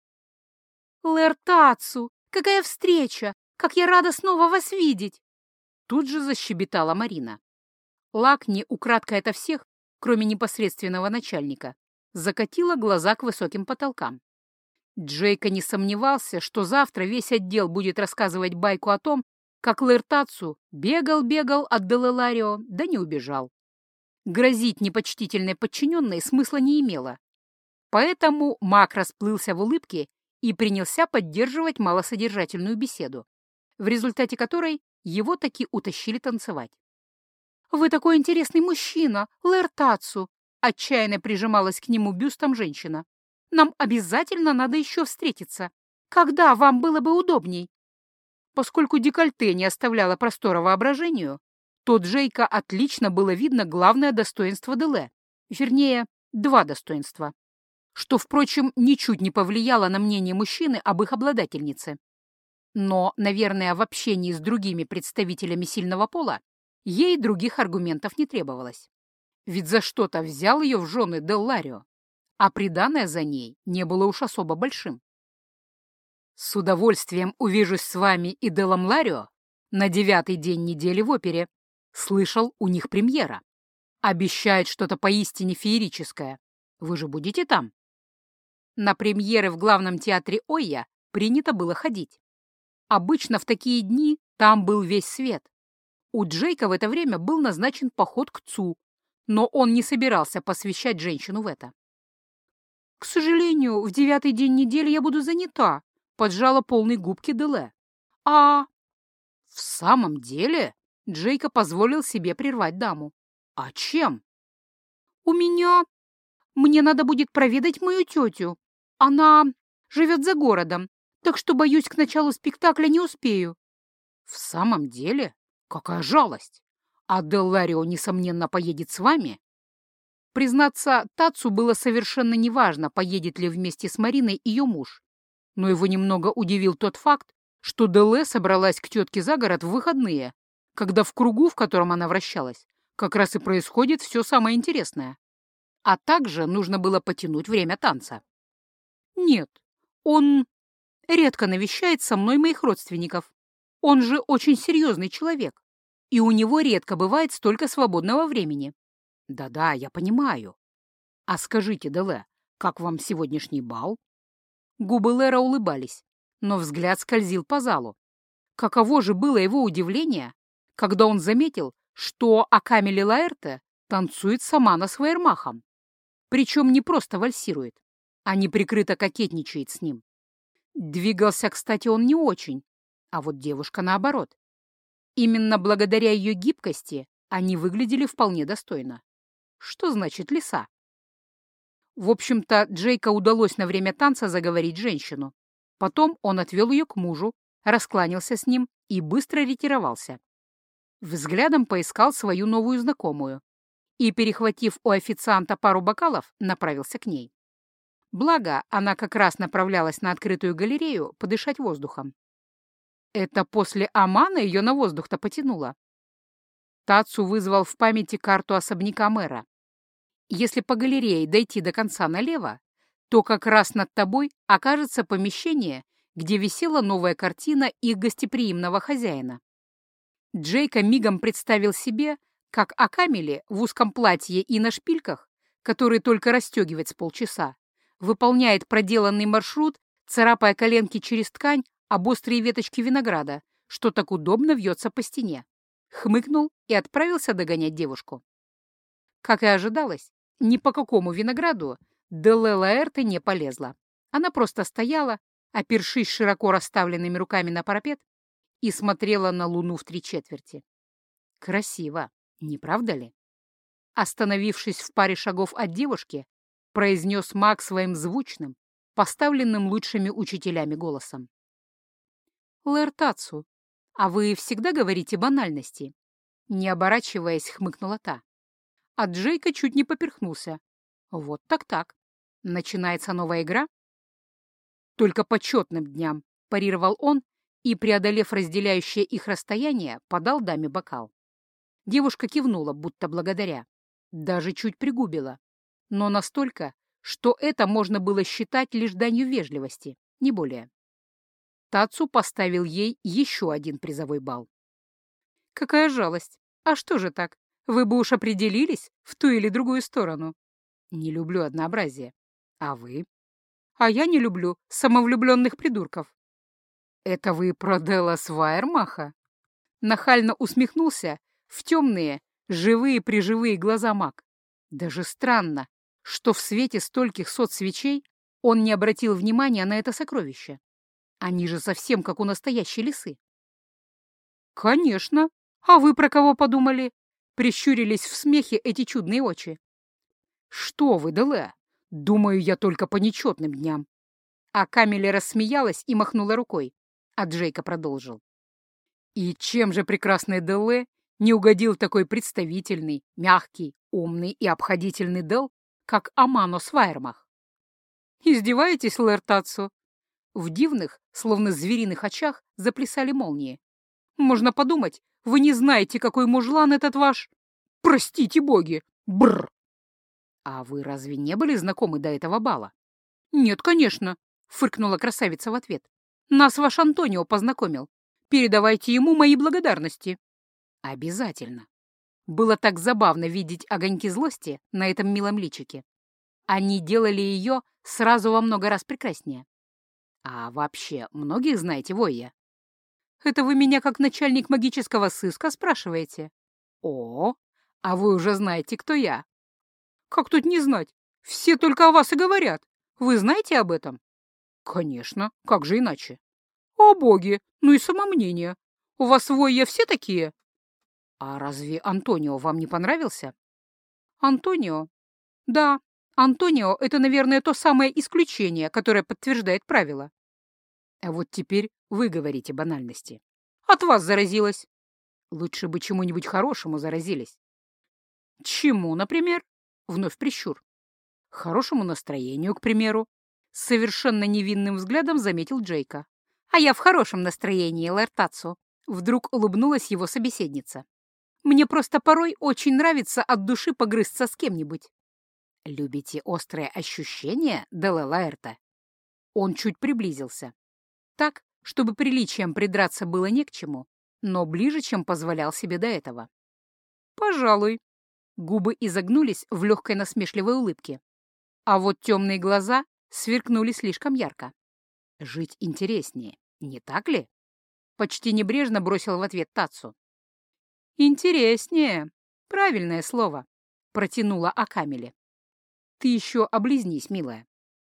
«Лэр Тацу, какая встреча! Как я рада снова вас видеть!» Тут же защебетала Марина. Лакни, украдкой ото всех, кроме непосредственного начальника, закатила глаза к высоким потолкам. Джейка не сомневался, что завтра весь отдел будет рассказывать байку о том, как Лэр Тацу бегал от Делеларио, да не убежал. Грозить непочтительной подчиненной смысла не имело. Поэтому маг расплылся в улыбке и принялся поддерживать малосодержательную беседу, в результате которой его таки утащили танцевать. «Вы такой интересный мужчина, Лэр Тацу!» Отчаянно прижималась к нему бюстом женщина. «Нам обязательно надо еще встретиться. Когда вам было бы удобней?» Поскольку декольте не оставляло простора воображению, то Джейка отлично было видно главное достоинство Деле, вернее, два достоинства, что, впрочем, ничуть не повлияло на мнение мужчины об их обладательнице. Но, наверное, в общении с другими представителями сильного пола ей других аргументов не требовалось. Ведь за что-то взял ее в жены Делларио, а приданое за ней не было уж особо большим. «С удовольствием увижусь с вами и Делом Ларио на 9-й день недели в опере. Слышал, у них премьера. Обещает что-то поистине феерическое. Вы же будете там?» На премьеры в главном театре Ойя принято было ходить. Обычно в такие дни там был весь свет. У Джейка в это время был назначен поход к Цу, но он не собирался посвящать женщину в это. «К сожалению, в 9-й день недели я буду занята», — поджала полные губки Деле. «А...» «В самом деле?» — Джейка позволил себе прервать даму. «А чем?» «У меня... Мне надо будет проведать мою тетю. Она живет за городом, так что, боюсь, к началу спектакля не успею». «В самом деле? Какая жалость! А Делларио, несомненно, поедет с вами?» Признаться, Тацу было совершенно неважно, поедет ли вместе с Мариной ее муж. Но его немного удивил тот факт, что Деле собралась к тетке за город в выходные, когда в кругу, в котором она вращалась, как раз и происходит все самое интересное. А также нужно было потянуть время танца. «Нет, он редко навещает со мной моих родственников. Он же очень серьезный человек, и у него редко бывает столько свободного времени». «Да-да, я понимаю. А скажите, Деле, как вам сегодняшний бал?» Губы Лера улыбались, но взгляд скользил по залу. Каково же было его удивление, когда он заметил, что Акамели Лаэрте танцует сама на Свейрмахом. Причем не просто вальсирует, а неприкрыто кокетничает с ним. Двигался, кстати, он не очень, а вот девушка наоборот. Именно благодаря ее гибкости они выглядели вполне достойно. Что значит лиса? В общем-то, Джейка удалось на время танца заговорить женщину. Потом он отвел ее к мужу, раскланялся с ним и быстро ретировался. Взглядом поискал свою новую знакомую и, перехватив у официанта пару бокалов, направился к ней. Благо, она как раз направлялась на открытую галерею подышать воздухом. Это после Омана ее на воздух-то потянуло. Тацу вызвал в памяти карту особняка мэра. Если по галерее дойти до конца налево, то как раз над тобой окажется помещение, где висела новая картина их гостеприимного хозяина. Джейка мигом представил себе, как Акамеле в узком платье и на шпильках, которые только расстегивать с полчаса, выполняет проделанный маршрут, царапая коленки через ткань об острые веточки винограда, что так удобно вьется по стене. Хмыкнул и отправился догонять девушку. Как и ожидалось, ни по какому винограду Делла Лаэрте не полезла. Она просто стояла, опершись широко расставленными руками на парапет, и смотрела на луну в 3/4. Красиво, не правда ли? Остановившись в паре шагов от девушки, произнес маг своим звучным, поставленным лучшими учителями голосом. «Лэр Тацу, а вы всегда говорите банальности?» Не оборачиваясь, хмыкнула та. А Джейка чуть не поперхнулся. Вот так-так. Начинается новая игра? Только по четным дням, парировал он и, преодолев разделяющее их расстояние, подал даме бокал. Девушка кивнула, будто благодаря. Даже чуть пригубила. Но настолько, что это можно было считать лишь данью вежливости, не более. Тацу поставил ей еще один призовой балл. Какая жалость! А что же так? Вы бы уж определились в ту или другую сторону. Не люблю однообразие. А вы? А я не люблю самовлюбленных придурков. Это вы про Делла Свайермаха? Нахально усмехнулся в темные, живые-приживые глаза маг. Даже странно, что в свете стольких сот свечей он не обратил внимания на это сокровище. Они же совсем как у настоящей лисы. Конечно. А вы про кого подумали? Прищурились в смехе эти чудные очи. Что вы, Делэ? Думаю, я только по нечетным дням. А Камиле рассмеялась и махнула рукой, а Джейка продолжил. И чем же прекрасный Делэ не угодил такой представительный, мягкий, умный и обходительный Дел, как Амано Свайермах? Издеваетесь, Лэр Тацу? В дивных, словно звериных очах заплясали молнии. Можно подумать, вы не знаете, какой мужлан этот ваш... Простите боги! Бррр! А вы разве не были знакомы до этого бала? Нет, конечно, фыркнула красавица в ответ. Нас ваш Антонио познакомил. Передавайте ему мои благодарности. Обязательно. Было так забавно видеть огоньки злости на этом милом личике. Они делали ее сразу во много раз прекраснее. А вообще, многих знаете Войя? Это вы меня как начальник магического сыска спрашиваете? О, а вы уже знаете, кто я. Как тут не знать? Все только о вас и говорят. Вы знаете об этом? Конечно, как же иначе? О боги, ну и самомнение. У вас Войя все такие? А разве Антонио вам не понравился? Антонио? Да, Антонио — это, наверное, то самое исключение, которое подтверждает правило. А вот теперь вы говорите банальности. От вас заразилась. Лучше бы чему-нибудь хорошему заразились. Чему, например? Вновь прищур. Хорошему настроению, к примеру. С совершенно невинным взглядом заметил Джейка. А я в хорошем настроении, Лэр Тацу. Вдруг улыбнулась его собеседница. Мне просто порой очень нравится от души погрызться с кем-нибудь. Любите острые ощущения, Делла Лаэрте? Он чуть приблизился. Так, чтобы приличием придраться было не к чему, но ближе, чем позволял себе до этого. Пожалуй. Губы изогнулись в легкой насмешливой улыбке. А вот темные глаза сверкнули слишком ярко. Жить интереснее, не так ли? Почти небрежно бросил в ответ Тацу. «Интереснее. Правильное слово», — протянула Акамеле. «Ты еще облизнись, милая».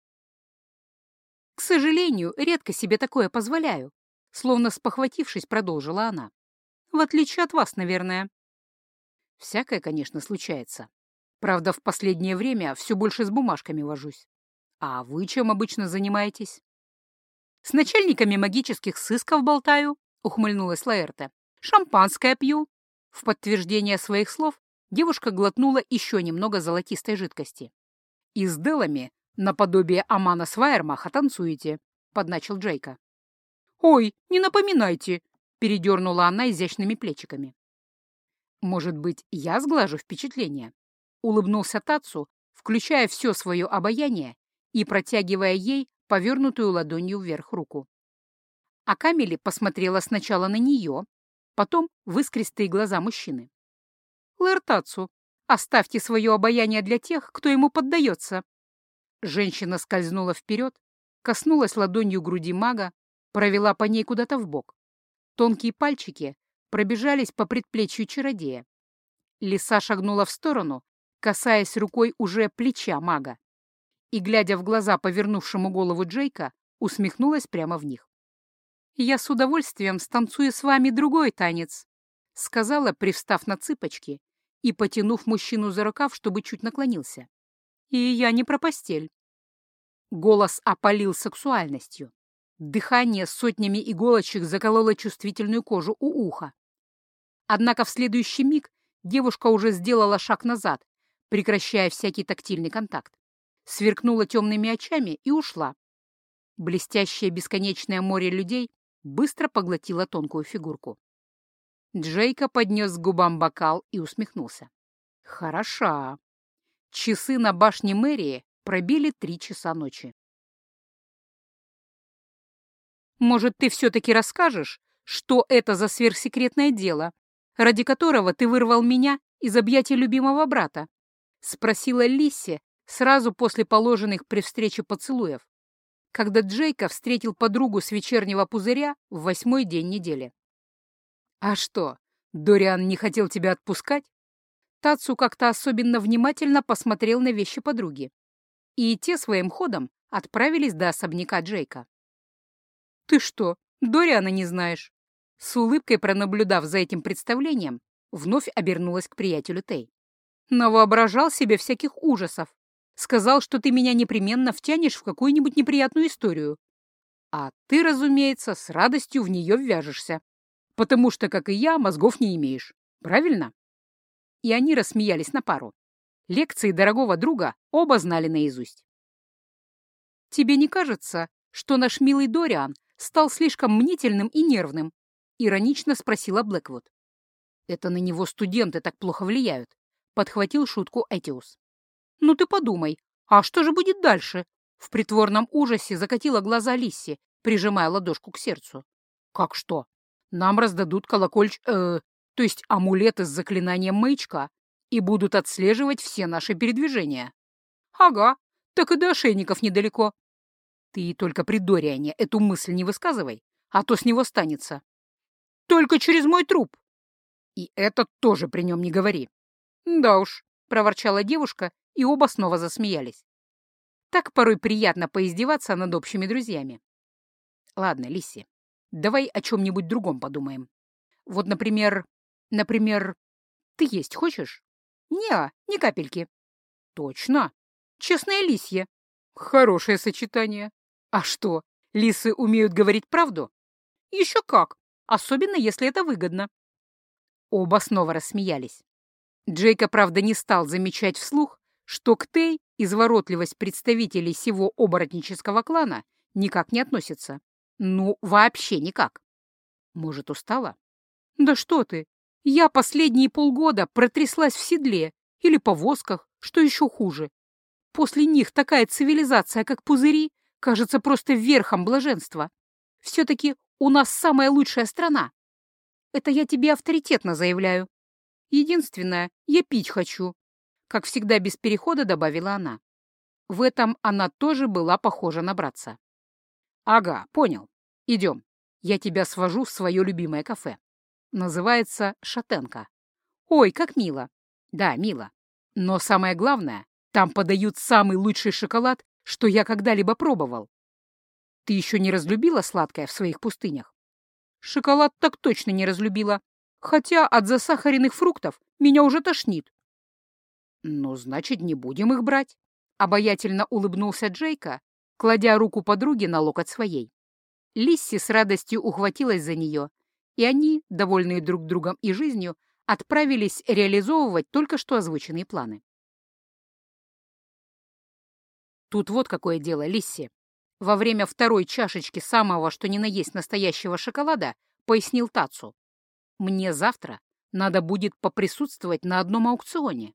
«К сожалению, редко себе такое позволяю», — словно спохватившись, продолжила она. «В отличие от вас, наверное». «Всякое, конечно, случается. Правда, в последнее время все больше с бумажками вожусь. А вы чем обычно занимаетесь?» «С начальниками магических сысков болтаю», — ухмыльнулась Лаэрте. «Шампанское пью. В подтверждение своих слов девушка глотнула еще немного золотистой жидкости. «И с Делами, наподобие Амана Свайермаха, танцуете», — подначил Джейка. «Ой, не напоминайте», — передернула она изящными плечиками. «Может быть, я сглажу впечатление?» — улыбнулся Тацу, включая все свое обаяние и протягивая ей повернутую ладонью вверх руку. А Камили посмотрела сначала на нее, потом в искристые глаза мужчины. «Лэр Тацу, оставьте свое обаяние для тех, кто ему поддается». Женщина скользнула вперед, коснулась ладонью груди мага, провела по ней куда-то вбок. Тонкие пальчики пробежались по предплечью чародея. Лиса шагнула в сторону, касаясь рукой уже плеча мага, и, глядя в глаза повернувшему голову Джейка, усмехнулась прямо в них. «Я с удовольствием станцую с вами другой танец», — сказала, привстав на цыпочки и потянув мужчину за рукав, чтобы чуть наклонился. «И я не про постель». Голос опалил сексуальностью. Дыхание сотнями иголочек закололо чувствительную кожу у уха. Однако в следующий миг девушка уже сделала шаг назад, прекращая всякий тактильный контакт. Сверкнула темными очами и ушла. Блестящее бесконечное море людей быстро поглотило тонкую фигурку. Джейка поднес к губам бокал и усмехнулся. «Хороша». Часы на башне мэрии пробили 3 часа ночи. «Может, ты все-таки расскажешь, что это за сверхсекретное дело, ради которого ты вырвал меня из объятий любимого брата?» — спросила Лисси сразу после положенных при встрече поцелуев, когда Джейка встретил подругу с вечернего пузыря в 8-й день недели. «А что, Дориан не хотел тебя отпускать?» Тацу как-то особенно внимательно посмотрел на вещи подруги, и те своим ходом отправились до особняка Джейка. «Ты что, Дориана не знаешь?» С улыбкой пронаблюдав за этим представлением, вновь обернулась к приятелю Тей. «Навоображал себе всяких ужасов. Сказал, что ты меня непременно втянешь в какую-нибудь неприятную историю. А ты, разумеется, с радостью в нее ввяжешься, потому что, как и я, мозгов не имеешь. Правильно?» И они рассмеялись на пару. Лекции дорогого друга оба знали наизусть. «Тебе не кажется, что наш милый Дориан стал слишком мнительным и нервным?» — иронично спросила Блэквуд. «Это на него студенты так плохо влияют», — подхватил шутку Этиус. «Ну ты подумай, а что же будет дальше?» — в притворном ужасе закатила глаза Лисси, прижимая ладошку к сердцу. «Как что? Нам раздадут то есть амулеты с заклинанием маячка, и будут отслеживать все наши передвижения». «Ага, так и до ошейников недалеко». «Ты только при Дориане эту мысль не высказывай, а то с него станется». «Только через мой труп». «И это тоже при нем не говори». «Да уж», — проворчала девушка, и оба снова засмеялись. Так порой приятно поиздеваться над общими друзьями. «Ладно, Лисси, давай о чем-нибудь другом подумаем. Вот, например, ты есть хочешь?» «Не, ни капельки». «Точно? Честное лисье. Хорошее сочетание. А что, лисы умеют говорить правду?» «Еще как, особенно если это выгодно». Оба снова рассмеялись. Джейка, правда, не стал замечать вслух, что к Тей изворотливость представителей сего оборотнического клана никак не относится. Ну, вообще никак. Может, устала? «Да что ты! Я последние полгода протряслась в седле или повозках, что еще хуже. После них такая цивилизация, как пузыри, кажется просто верхом блаженства. Все-таки у нас самая лучшая страна. Это я тебе авторитетно заявляю. Единственное, я пить хочу», — как всегда без перехода добавила она. В этом она тоже была похожа на братца. «Ага, понял. Идем. Я тебя свожу в свое любимое кафе. Называется «Шатенка». Ой, как мило. Да, мило. Но самое главное, там подают самый лучший шоколад, что я когда-либо пробовал. Ты еще не разлюбила сладкое в своих пустынях?» «Шоколад так точно не разлюбила. Хотя от засахаренных фруктов меня уже тошнит». «Ну, значит, не будем их брать», — обаятельно улыбнулся Джейка, кладя руку подруги на локоть своей. Лисси с радостью ухватилась за нее, и они, довольные друг другом и жизнью, отправились реализовывать только что озвученные планы. Тут вот какое дело, Лисси. Во время второй чашечки самого что ни на есть настоящего шоколада пояснил Тацу. Мне завтра надо будет поприсутствовать на одном аукционе.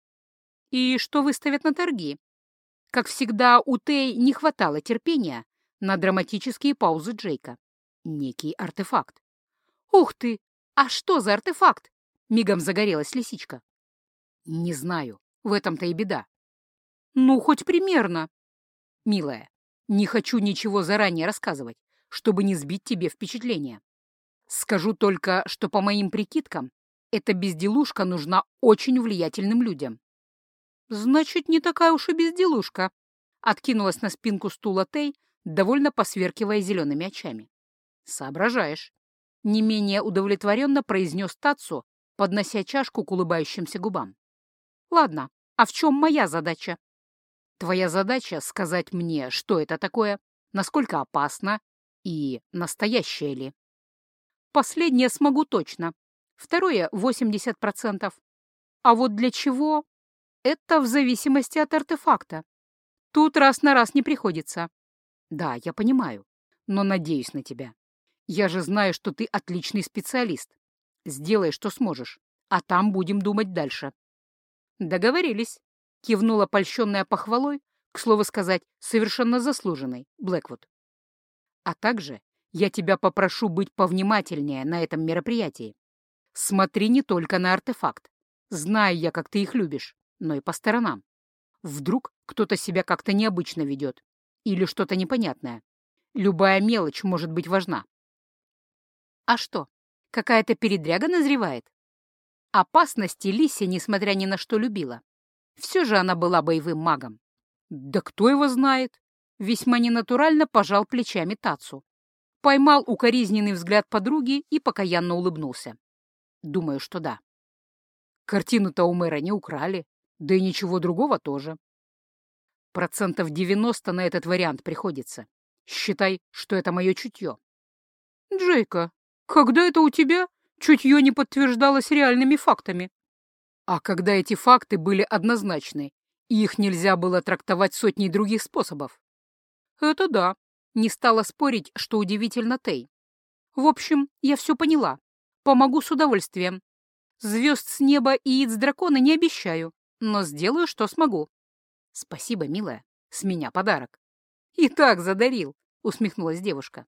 И что выставят на торги? Как всегда, у Тей не хватало терпения на драматические паузы Джейка. Некий артефакт. «Ух ты! А что за артефакт?» — мигом загорелась лисичка. «Не знаю. В этом-то и беда». «Ну, хоть примерно». «Милая, не хочу ничего заранее рассказывать, чтобы не сбить тебе впечатление. Скажу только, что по моим прикидкам, эта безделушка нужна очень влиятельным людям». «Значит, не такая уж и безделушка», — откинулась на спинку стула Тей, довольно посверкивая зелеными очами. «Соображаешь», — не менее удовлетворенно произнес Тацу, поднося чашку к улыбающимся губам. «Ладно, а в чем моя задача?» «Твоя задача — сказать мне, что это такое, насколько опасно и настоящее ли». «Последнее смогу точно, второе — 80%. А вот для чего? Это в зависимости от артефакта. Тут раз на раз не приходится». «Да, я понимаю, но надеюсь на тебя. Я же знаю, что ты отличный специалист. Сделай, что сможешь, а там будем думать дальше». «Договорились», — кивнула польщенная похвалой, к слову сказать, совершенно заслуженной, Блэквуд. «А также я тебя попрошу быть повнимательнее на этом мероприятии. Смотри не только на артефакт. Знаю я, как ты их любишь, но и по сторонам. Вдруг кто-то себя как-то необычно ведет или что-то непонятное. Любая мелочь может быть важна». «А что, какая-то передряга назревает?» Опасности Лисси, несмотря ни на что, любила. Все же она была боевым магом. «Да кто его знает?» Весьма ненатурально пожал плечами Тацу. Поймал укоризненный взгляд подруги и покаянно улыбнулся. «Думаю, что да. Картину-то у мэра не украли, да и ничего другого тоже. 90% на этот вариант приходится. Считай, что это мое чутье». «Джейка, когда это у тебя чутье не подтверждалось реальными фактами?» «А когда эти факты были однозначны, и их нельзя было трактовать сотней других способов?» «Это да», — не стала спорить, что удивительно Тей. «В общем, я все поняла. Помогу с удовольствием. Звезд с неба и яиц дракона не обещаю, но сделаю, что смогу». «Спасибо, милая. С меня подарок». «И так задарил», — усмехнулась девушка.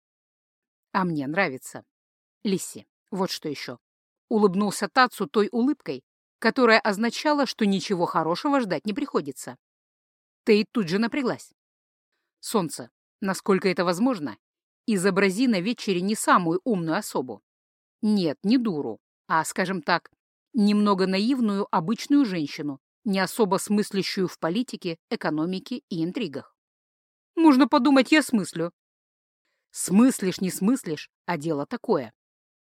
«А мне нравится. Лисси, вот что еще». Улыбнулся Тацу той улыбкой, которая означала, что ничего хорошего ждать не приходится. Тей тут же напряглась. «Солнце, насколько это возможно, изобрази на вечере не самую умную особу. Нет, не дуру, а, скажем так, немного наивную обычную женщину, не особо смыслящую в политике, экономике и интригах». «Можно подумать, я смыслю». «Смыслишь, не смыслишь, а дело такое.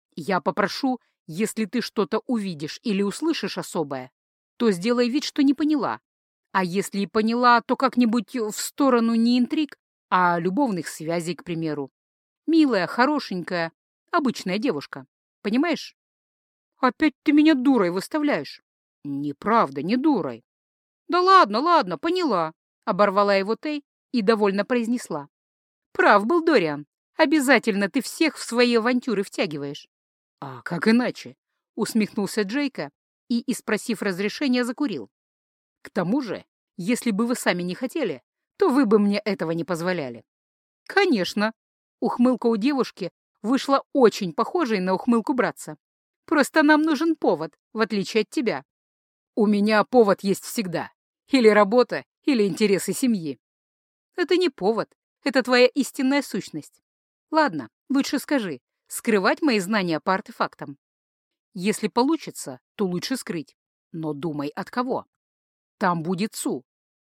Я попрошу, если ты что-то увидишь или услышишь особое, то сделай вид, что не поняла. А если и поняла, то как-нибудь в сторону не интриг, а любовных связей, к примеру. Милая, хорошенькая, обычная девушка. Понимаешь?» «Опять ты меня дурой выставляешь». «Неправда, не дурой». «Да ладно, ладно, поняла», — оборвала его Тей и довольно произнесла. «Прав был Дориан. Обязательно ты всех в свои авантюры втягиваешь». «А как иначе?» — усмехнулся Джейка и, спросив разрешения, закурил. «К тому же, если бы вы сами не хотели, то вы бы мне этого не позволяли». «Конечно». Ухмылка у девушки вышла очень похожей на ухмылку братца. «Просто нам нужен повод, в отличие от тебя». «У меня повод есть всегда. Или работа, или интересы семьи». «Это не повод, это твоя истинная сущность. Ладно, лучше скажи, скрывать мои знания по артефактам? Если получится, то лучше скрыть. Но думай, от кого. Там будет Цу».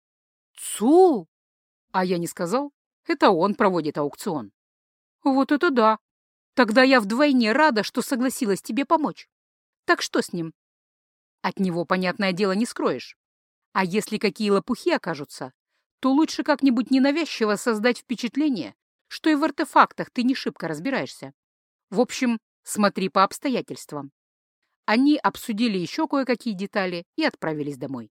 «Цу?» А я не сказал? Это он проводит аукцион. «Вот это да! Тогда я вдвойне рада, что согласилась тебе помочь. Так что с ним?» «От него, понятное дело, не скроешь. А если какие лопухи окажутся, то лучше как-нибудь ненавязчиво создать впечатление, что и в артефактах ты не шибко разбираешься. В общем, смотри по обстоятельствам. Они обсудили еще кое-какие детали и отправились домой.